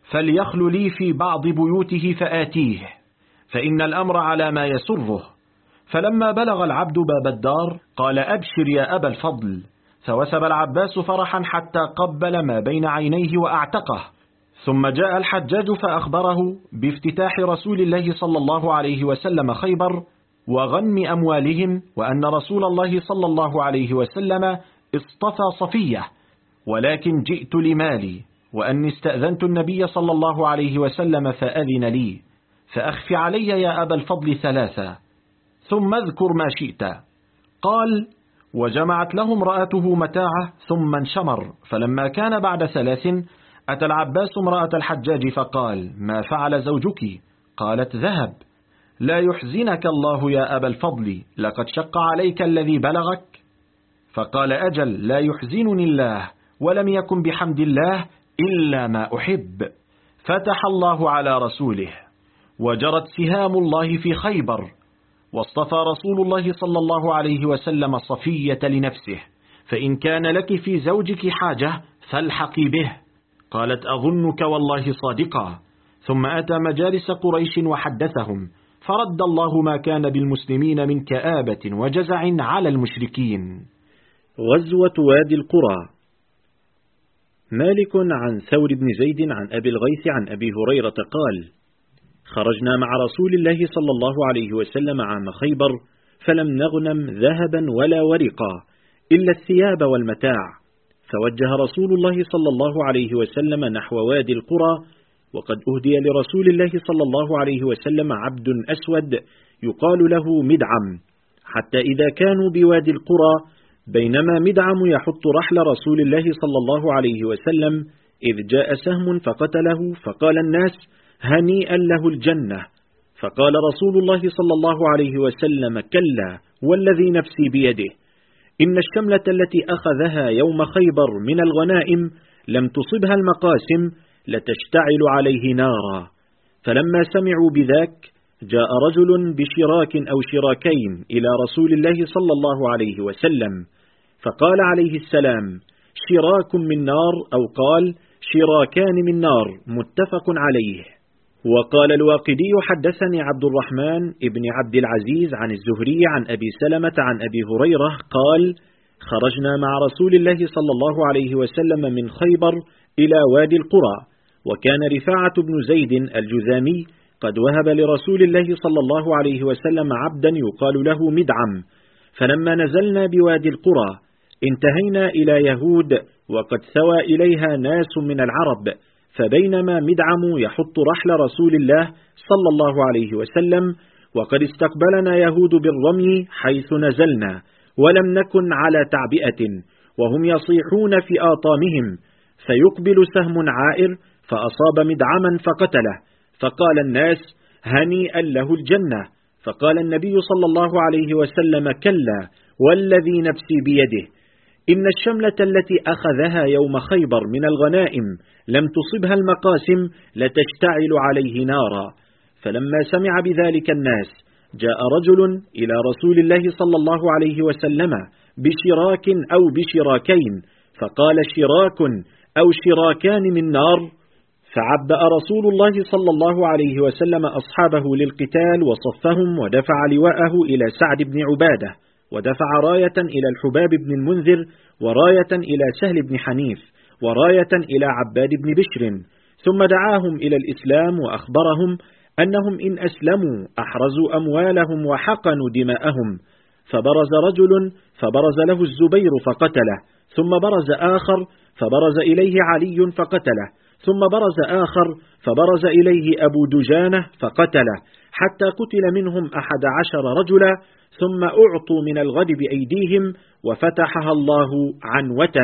فليخل لي في بعض بيوته فآتيه، فإن الأمر على ما يسره. فلما بلغ العبد باب الدار قال: أبشر يا أبا الفضل. فوسب العباس فرحا حتى قبل ما بين عينيه وأعتقه. ثم جاء الحجاج فأخبره بافتتاح رسول الله صلى الله عليه وسلم خيبر وغنم أموالهم، وأن رسول الله صلى الله عليه وسلم اصطفى صفية، ولكن جئت لمالي، وأني استأذنت النبي صلى الله عليه وسلم فأذن لي، فأخف علي يا أبا الفضل 3 ثم اذكر ما شئت. قال: وجمعت له امرأته متاعه ثم انشمر. فلما كان بعد 3 أتى العباس امرأة الحجاج فقال: ما فعل زوجك؟ قالت: ذهب. لا يحزنك الله يا أبا الفضل، لقد شق عليك الذي بلغك. فقال: أجل، لا يحزنني الله، ولم يكن بحمد الله إلا ما أحب. فتح الله على رسوله، وجرت سهام الله في خيبر، واصطفى رسول الله صلى الله عليه وسلم صفية لنفسه، فإن كان لك في زوجك حاجة فالحقي به. قالت: أظنك والله صادقا. ثم أتى مجالس قريش وحدثهم، فرد الله ما كان بالمسلمين من كآبة وجزع على المشركين. غزوة وادي القرى. مالك عن ثور بن زيد عن أبي الغيث عن أبي هريرة قال: خرجنا مع رسول الله صلى الله عليه وسلم عام خيبر، فلم نغنم ذهبا ولا ورقا إلا الثياب والمتاع، فوجه رسول الله صلى الله عليه وسلم نحو وادي القرى، وقد أهدي لرسول الله صلى الله عليه وسلم عبد أسود يقال له مدعم، حتى إذا كانوا بوادي القرى، بينما مدعم يحط رحل رسول الله صلى الله عليه وسلم، إذ جاء سهم فقتله، فقال الناس: هنيئا له الجنة. فقال رسول الله صلى الله عليه وسلم: كلا، والذي نفسي بيده، إن الشملة التي أخذها يوم خيبر من الغنائم لم تصبها المقاسم لتشتعل عليه نارا. فلما سمعوا بذاك جاء رجل بشراك أو شراكين إلى رسول الله صلى الله عليه وسلم، فقال عليه السلام: شراك من نار، أو قال: شراكان من نار، متفق عليه. وقال الواقدي: حدثني عبد الرحمن ابن عبد العزيز عن الزهري عن أبي سلمة عن أبي هريرة قال: خرجنا مع رسول الله صلى الله عليه وسلم من خيبر إلى وادي القرى، وكان رفاعة بن زيد الجذامي قد وهب لرسول الله صلى الله عليه وسلم عبدا يقال له مدعم. فلما نزلنا بوادي القرى انتهينا إلى يهود، وقد ثوى إليها ناس من العرب، فبينما مدعم يحط رحل رسول الله صلى الله عليه وسلم، وقد استقبلنا يهود بالرمي حيث نزلنا، ولم نكن على تعبئة، وهم يصيحون في آطامهم، فيقبل سهم عائر فأصاب مدعما فقتله، فقال الناس: هنيئا له الجنة. فقال النبي صلى الله عليه وسلم: كلا، والذي نفسي بيده، إن الشملة التي أخذها يوم خيبر من الغنائم لم تصبها المقاسم لتشتعل عليه نارا. فلما سمع بذلك الناس جاء رجل إلى رسول الله صلى الله عليه وسلم بشراك أو بشراكين، فقال: شراك أو شراكان من نار. فعبأ رسول الله صلى الله عليه وسلم أصحابه للقتال وصفهم، ودفع لواءه إلى سعد بن عبادة، ودفع راية إلى الحباب بن المنذر، وراية إلى سهل بن حنيف، وراية إلى عباد بن بشر، ثم دعاهم إلى الإسلام وأخبرهم أنهم إن أسلموا أحرزوا أموالهم وحقنوا دماءهم. فبرز رجل فبرز له الزبير فقتله، ثم برز آخر فبرز إليه علي فقتله، ثم برز آخر فبرز إليه أبو دجانة فقتله، حتى قتل منهم 11 رجلا، ثم أعطوا من الغد بأيديهم، وفتحها الله عنوة.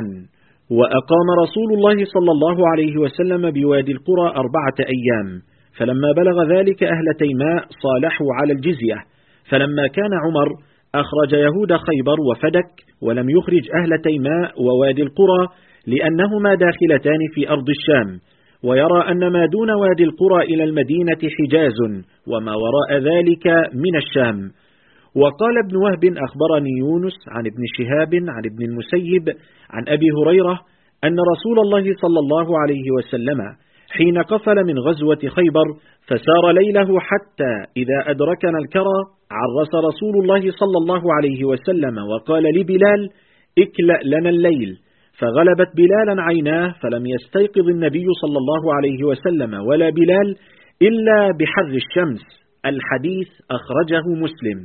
وأقام رسول الله صلى الله عليه وسلم بوادي القرى 4 أيام، فلما بلغ ذلك أهل تيماء صالحوا على الجزية. فلما كان عمر أخرج يهود خيبر وفدك، ولم يخرج أهل تيماء ووادي القرى، لأنهما داخلتان في أرض الشام، ويرى أن ما دون وادي القرى إلى المدينة حجاز، وما وراء ذلك من الشام. وقال ابن وهب: أخبرني يونس عن ابن شهاب عن ابن المسيب عن أبي هريرة أن رسول الله صلى الله عليه وسلم حين قفل من غزوة خيبر فسار ليله حتى إذا أدركنا الكرى عرس رسول الله صلى الله عليه وسلم وقال لبلال اكلأ لنا الليل، فغلبت بلالا عيناه فلم يستيقظ النبي صلى الله عليه وسلم ولا بلال إلا بحر الشمس. الحديث أخرجه مسلم.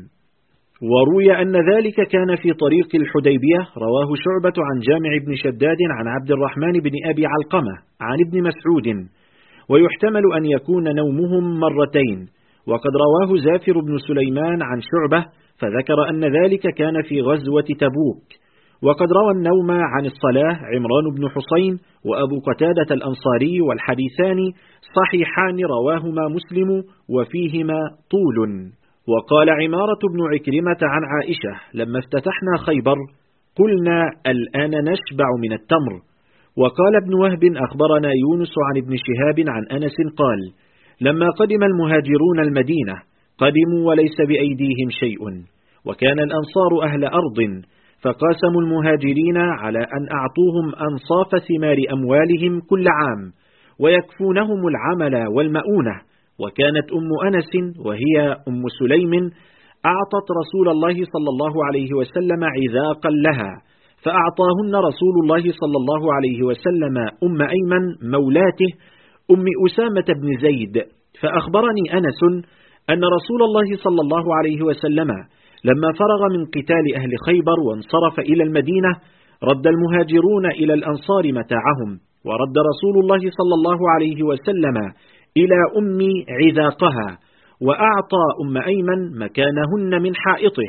وروي أن ذلك كان في طريق الحديبية. رواه شعبة عن جامع بن شداد عن عبد الرحمن بن أبي علقمة عن ابن مسعود، ويحتمل أن يكون نومهم مرتين. وقد رواه زافر بن سليمان عن شعبة فذكر أن ذلك كان في غزوة تبوك. وقد روى النوم عن الصلاة عمران بن حسين وأبو قتادة الأنصاري، والحديثان صحيحان رواهما مسلم وفيهما طول. وقال عمارة بن عكرمة عن عائشة لما افتتحنا خيبر قلنا الآن نشبع من التمر. وقال ابن وهب أخبرنا يونس عن ابن شهاب عن أنس قال لما قدم المهاجرون المدينة قدموا وليس بأيديهم شيء، وكان الأنصار أهل أرض، فقاسموا المهاجرين على أن أعطوهم أنصاف ثمار أموالهم كل عام ويكفونهم العمل والمؤونة. وكانت أم أنس وهي أم سليم أعطت رسول الله صلى الله عليه وسلم عذاقا لها، فأعطاهن رسول الله صلى الله عليه وسلم أم أيمن مولاته أم أسامة بن زيد. فأخبرني أنس أن رسول الله صلى الله عليه وسلم لما فرغ من قتال أهل خيبر وانصرف إلى المدينة رد المهاجرون إلى الأنصار متاعهم، ورد رسول الله صلى الله عليه وسلم إلى أم عذاقها، وأعطى أم أيمن مكانهن من حائطه.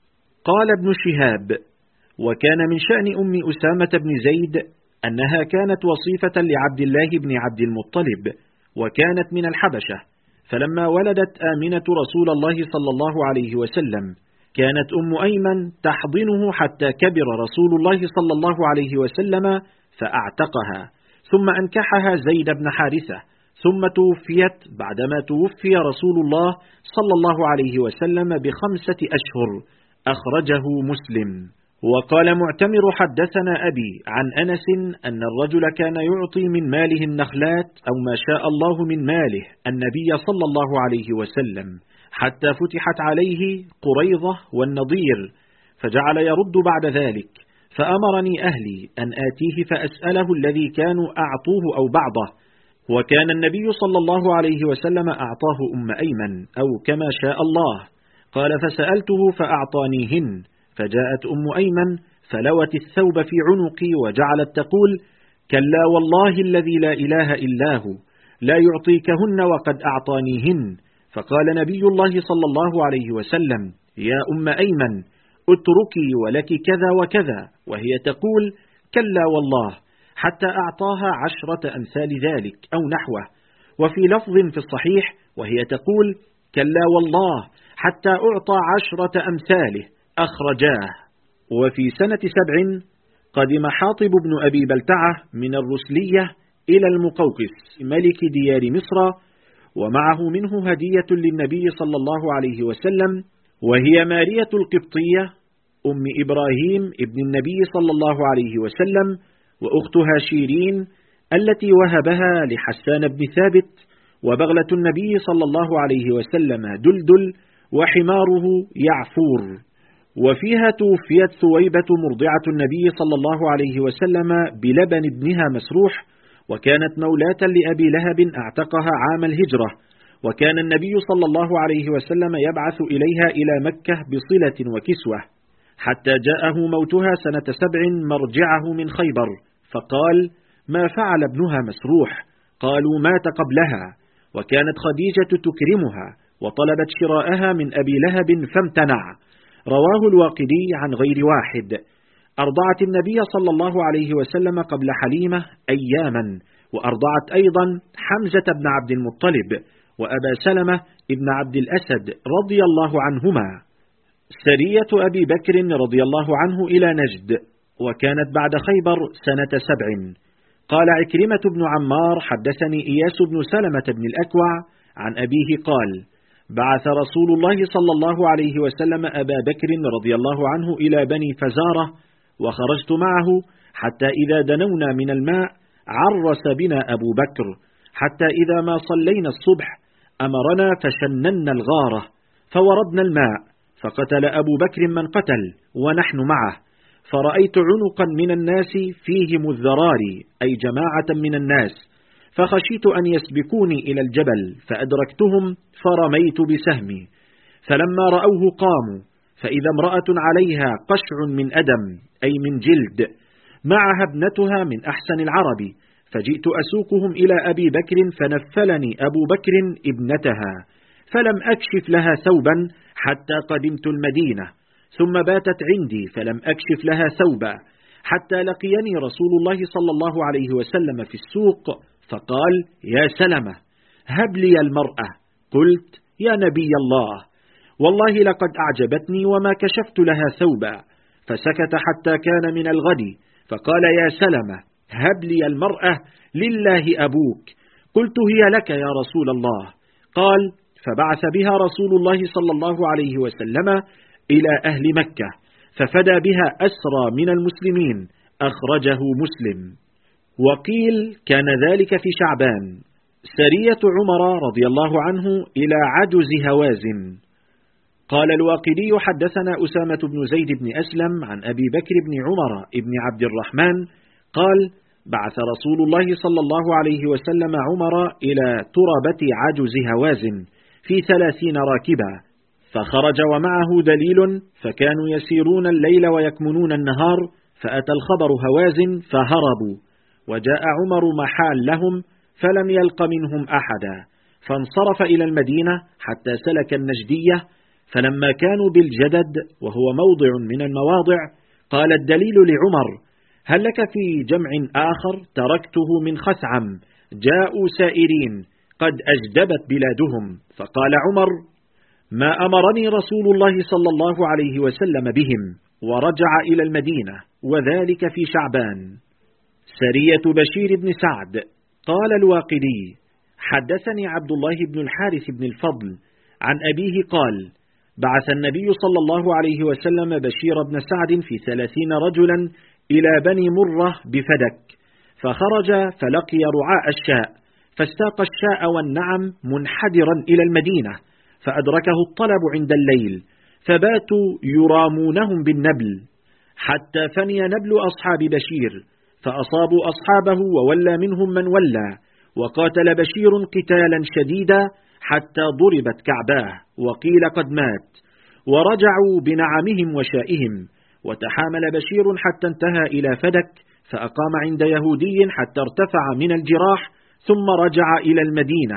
قال ابن شهاب وكان من شأن أم أسامة بن زيد أنها كانت وصيفة لعبد الله بن عبد المطلب، وكانت من الحبشة، فلما ولدت آمنة رسول الله صلى الله عليه وسلم كانت أم أيمن تحضنه حتى كبر رسول الله صلى الله عليه وسلم فأعتقها، ثم أنكحها زيد بن حارثة، ثم توفيت بعدما توفي رسول الله صلى الله عليه وسلم ب5 أشهر. أخرجه مسلم. وقال معتمر حدثنا أبي عن أنس أن الرجل كان يعطي من ماله النخلات أو ما شاء الله من ماله النبي صلى الله عليه وسلم حتى فتحت عليه قريظة والنضير، فجعل يرد بعد ذلك، فأمرني أهلي أن آتيه فأسأله الذي كانوا أعطوه أو بعضه، وكان النبي صلى الله عليه وسلم أعطاه أم أيمن أو كما شاء الله. قال فسألته فأعطانيهن، فجاءت أم أيمن فلوت الثوب في عنقي وجعلت تقول كلا والله الذي لا إله إلا هو لا يعطيكهن وقد أعطانيهن. فقال نبي الله صلى الله عليه وسلم يا أم أيمن اتركي ولك كذا وكذا، وهي تقول كلا والله، حتى أعطاها 10 أمثال ذلك أو نحوه. وفي لفظ في الصحيح وهي تقول كلا والله حتى أعطى 10 أمثاله. أخرجاه. وفي سنة 7 قدم حاطب بن أبي بلتعة من الرسلية إلى المقوقس ملك ديار مصر، ومعه منه هدية للنبي صلى الله عليه وسلم، وهي مارية القبطية أم إبراهيم ابن النبي صلى الله عليه وسلم، وأختها شيرين التي وهبها لحسان بن ثابت، وبغلة النبي صلى الله عليه وسلم دلدل، وحماره يعفور. وفيها توفيت ثويبة مرضعة النبي صلى الله عليه وسلم بلبن ابنها مسروح، وكانت مولاة لأبي لهب أعتقها عام الهجرة، وكان النبي صلى الله عليه وسلم يبعث إليها إلى مكة بصلة وكسوة، حتى جاءه موتها سنة 7 مرجعه من خيبر، فقال ما فعل ابنها مسروح؟ قالوا مات قبلها، وكانت خديجة تكرمها وطلبت شراءها من أبي لهب فامتنع. رواه الواقدي عن غير واحد. أرضعت النبي صلى الله عليه وسلم قبل حليمة أياما، وأرضعت أيضا حمزة بن عبد المطلب وأبا سلمة ابن عبد الأسد رضي الله عنهما. سرية أبي بكر رضي الله عنه إلى نجد، وكانت بعد خيبر سنة 7. قال عكرمة بن عمار حدثني إياس بن سلمة بن الأكوع عن أبيه قال بعث رسول الله صلى الله عليه وسلم أبا بكر رضي الله عنه إلى بني فزارة، وخرجت معه حتى إذا دنونا من الماء عرس بنا أبو بكر، حتى إذا ما صلينا الصبح أمرنا فشننا الغارة فوردنا الماء، فقتل أبو بكر من قتل ونحن معه، فرأيت عنقا من الناس فيهم الذراري أي جماعة من الناس، فخشيت أن يسبقوني إلى الجبل فأدركتهم فرميت بسهمي، فلما رأوه قاموا، فإذا امرأة عليها قشع من أدم أي من جلد معها ابنتها من أحسن العرب، فجئت أسوقهم إلى أبي بكر فنفلني أبو بكر ابنتها، فلم أكشف لها ثوبا حتى قدمت المدينة، ثم باتت عندي فلم أكشف لها ثوبا حتى لقيني رسول الله صلى الله عليه وسلم في السوق فقال: يا سلمة هب لي المرأة. قلت: يا نبي الله والله لقد أعجبتني وما كشفت لها ثوبا، فسكت حتى كان من الغد، فقال: يا سلمة هب لي المرأة لله أبوك. قلت: هي لك يا رسول الله. قال: فبعث بها رسول الله صلى الله عليه وسلم إلى أهل مكة، ففدى بها أسرى من المسلمين، أخرجه مسلم. وقيل كان ذلك في شعبان. سرية عمر رضي الله عنه إلى عجز هوازن. قال الواقدي: حدثنا أسامة بن زيد بن أسلم عن أبي بكر بن عمر بن عبد الرحمن قال: بعث رسول الله صلى الله عليه وسلم عمر إلى تربة عجز هوازن في 30 راكبا، فخرج ومعه دليل، فكانوا يسيرون الليل ويكمنون النهار، فأتى الخبر هوازن فهربوا، وجاء عمر محال لهم فلم يلق منهم أحدا، فانصرف إلى المدينة حتى سلك النجدية، فلما كانوا بالجدد وهو موضع من المواضع قال الدليل لعمر: هل لك في جمع آخر تركته من خثعم جاءوا سائرين قد أجدبت بلادهم؟ فقال عمر: ما أمرني رسول الله صلى الله عليه وسلم بهم، ورجع إلى المدينة، وذلك في شعبان. سرية بشير بن سعد. قال الواقدي: حدثني عبد الله بن الحارث بن الفضل عن أبيه قال: بعث النبي صلى الله عليه وسلم بشير بن سعد في 30 رجلا إلى بني مرة بفدك، فخرج فلقي رعاء الشاء، فاستاق الشاء والنعم منحدرا إلى المدينة، فأدركه الطلب عند الليل، فباتوا يرامونهم بالنبل حتى فني نبل أصحاب بشير، فأصابوا أصحابه وولى منهم من ولى، وقاتل بشير قتالا شديدا حتى ضربت كعباه، وقيل قد مات، ورجعوا بنعمهم وشائهم، وتحامل بشير حتى انتهى إلى فدك، فأقام عند يهودي حتى ارتفع من الجراح، ثم رجع إلى المدينة.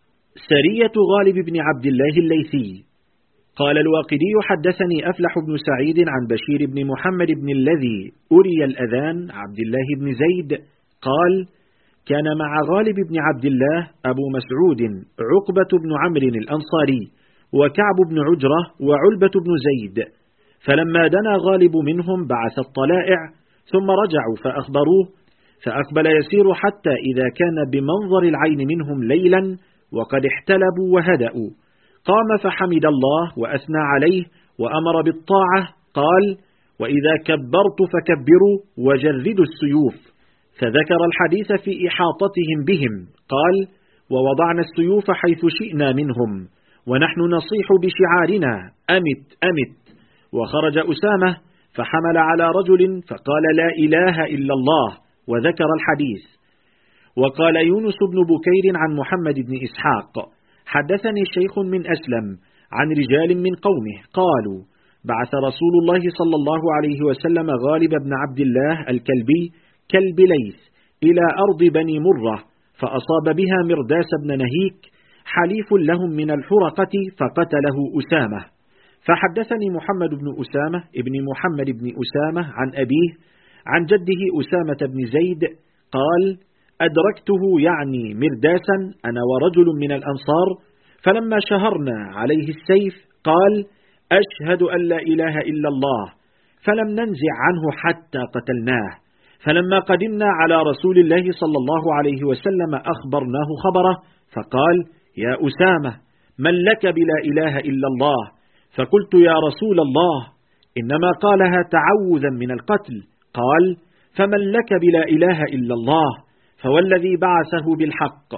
سرية غالب بن عبد الله الليثي. قال الواقدي: حدثني أفلح بن سعيد عن بشير بن محمد بن الذي أري الأذان عبد الله بن زيد قال: كان مع غالب بن عبد الله أبو مسعود عقبة بن عمرو الأنصاري وكعب بن عجرة وعلبة بن زيد، فلما دنا غالب منهم بعث الطلائع، ثم رجعوا فأخبروه، فأقبل يسير حتى إذا كان بمنظر العين منهم ليلا وقد احتلبوا وهدأوا، قام فحمد الله وأثنى عليه وأمر بالطاعة، قال: وإذا كبرت فكبروا وجردوا السيوف، فذكر الحديث في إحاطتهم بهم، قال: ووضعنا السيوف حيث شئنا منهم، ونحن نصيح بشعارنا أمت أمت. وخرج أسامة فحمل على رجل فقال: لا إله إلا الله، وذكر الحديث. وقال يونس بن بكير عن محمد بن إسحاق: حدثني شيخ من أسلم عن رجال من قومه قالوا: بعث رسول الله صلى الله عليه وسلم غالب بن عبد الله الكلبي كلب ليث إلى أرض بني مرة، فأصاب بها مرداس بن نهيك حليف لهم من الحرقة، فقتله أسامة. فحدثني محمد بن أسامة ابن محمد بن أسامة عن أبيه عن جده أسامة بن زيد قال: أدركته يعني مرداسا أنا ورجل من الأنصار، فلما شهرنا عليه السيف قال: أشهد أن لا إله إلا الله، فلم ننزع عنه حتى قتلناه. فلما قدمنا على رسول الله صلى الله عليه وسلم أخبرناه خبره، فقال: يا أسامة من لك بلا إله إلا الله؟ فقلت: يا رسول الله إنما قالها تعوذا من القتل. قال: فمن لك بلا إله إلا الله؟ فوالذي بعثه بالحق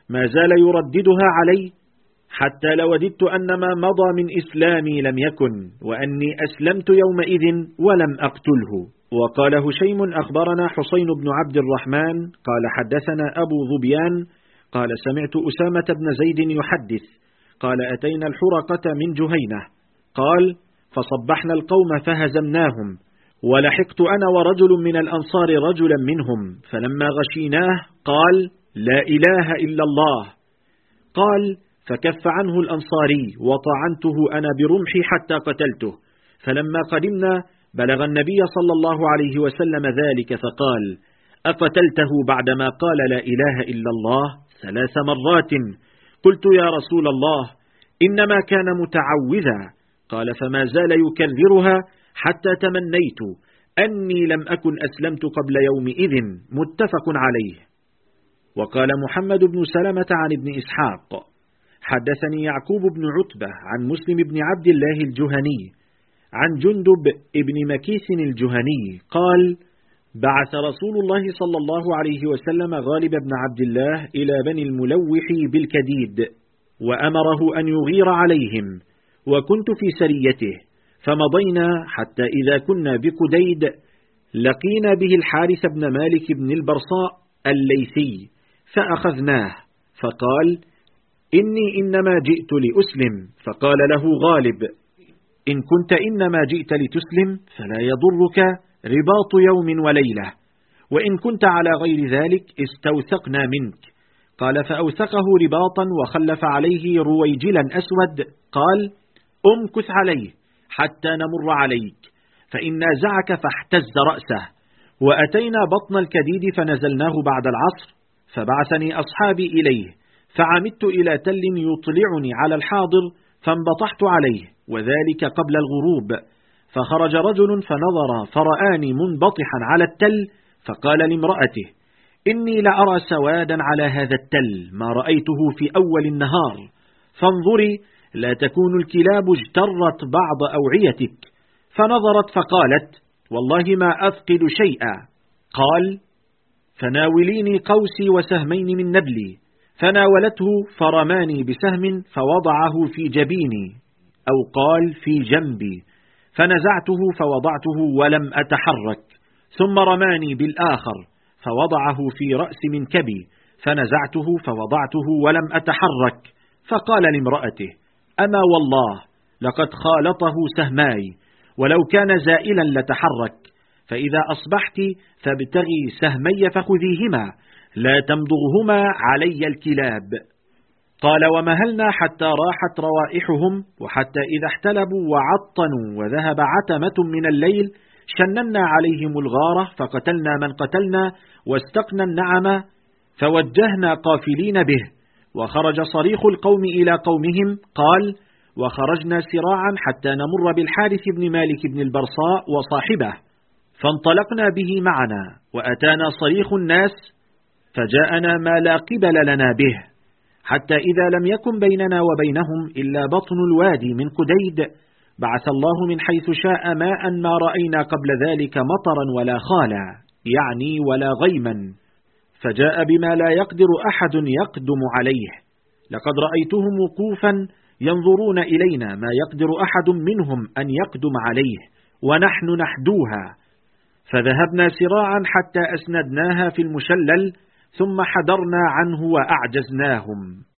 ما زال يرددها علي حتى لوددت أن ما مضى من إسلامي لم يكن، وأني أسلمت يومئذ ولم أقتله. وقال هشيم أخبرنا حسين بن عبد الرحمن قال حدثنا أبو ظبيان قال سمعت أسامة بن زيد يحدث قال أتينا الحرقة من جهينة قال فصبحنا القوم فهزمناهم، ولحقت أنا ورجل من الأنصار رجلا منهم، فلما غشيناه قال لا إله إلا الله. قال فكف عنه الأنصاري وطعنته أنا برمحي حتى قتلته. فلما قدمنا بلغ النبي صلى الله عليه وسلم ذلك فقال أقتلته بعدما قال لا إله إلا الله 3 مرات؟ قلت يا رسول الله إنما كان متعوذا. قال فما زال يكررها حتى تمنيت أني لم أكن أسلمت قبل يومئذ، متفق عليه. وقال محمد بن سلمة عن ابن إسحاق حدثني يعقوب بن عتبة عن مسلم بن عبد الله الجهني عن جندب ابن مكيس الجهني قال بعث رسول الله صلى الله عليه وسلم غالب بن عبد الله إلى بني الملوح بالكديد، وأمره أن يغير عليهم، وكنت في سريته، فمضينا حتى إذا كنا بكديد لقينا به الحارث بن مالك بن البرصاء الليثي فأخذناه، فقال إني إنما جئت لأسلم. فقال له غالب إن كنت إنما جئت لتسلم فلا يضرك رباط يوم وليلة، وإن كنت على غير ذلك استوثقنا منك. قال فأوثقه رباطا وخلف عليه رويجلا أسود، قال أمكث عليه حتى نمر عليك، فإن نازعك فاحتز رأسه. وأتينا بطن الكديد فنزلناه بعد العصر، فبعثني أصحابي إليه، فعمدت إلى تل يطلعني على الحاضر فانبطحت عليه، وذلك قبل الغروب. فخرج رجل فنظر فرآني منبطحا على التل، فقال لامرأته إني لأرى سوادا على هذا التل ما رأيته في أول النهار، فانظري لا تكون الكلاب اجترت بعض أوعيتك. فنظرت فقالت والله ما أفقد شيئا. قال فناوليني قوسي وسهمين من نبلي، فناولته فرماني بسهم فوضعه في جبيني، أو قال في جنبي، فنزعته فوضعته ولم أتحرك، ثم رماني بالآخر فوضعه في رأس منكبي، فنزعته فوضعته ولم أتحرك. فقال لامرأته أما والله لقد خالطه سهماي، ولو كان زائلا لتحرك، فإذا أصبحت فابتغي سهمي فخذيهما، لا تمضغهما علي الكلاب. قال ومهلنا حتى راحت روائحهم، وحتى إذا احتلبوا وعطنوا وذهب عتمة من الليل شننا عليهم الغارة، فقتلنا من قتلنا واستقنا النعم، فوجهنا قافلين به. وخرج صريخ القوم إلى قومهم. قال وخرجنا سراعا حتى نمر بالحارث بن مالك بن البرصاء وصاحبه، فانطلقنا به معنا، وأتانا صريخ الناس فجاءنا ما لا قبل لنا به، حتى إذا لم يكن بيننا وبينهم إلا بطن الوادي من قديد، بعث الله من حيث شاء ماء ما رأينا قبل ذلك مطرا ولا خالا، يعني ولا غيما، فجاء بما لا يقدر أحد يقدم عليه. لقد رأيتهم وقوفا ينظرون إلينا ما يقدر أحد منهم أن يقدم عليه، ونحن نحدوها. فذهبنا سراعا حتى أسندناها في المشلل، ثم حدرنا عنه وأعجزناهم.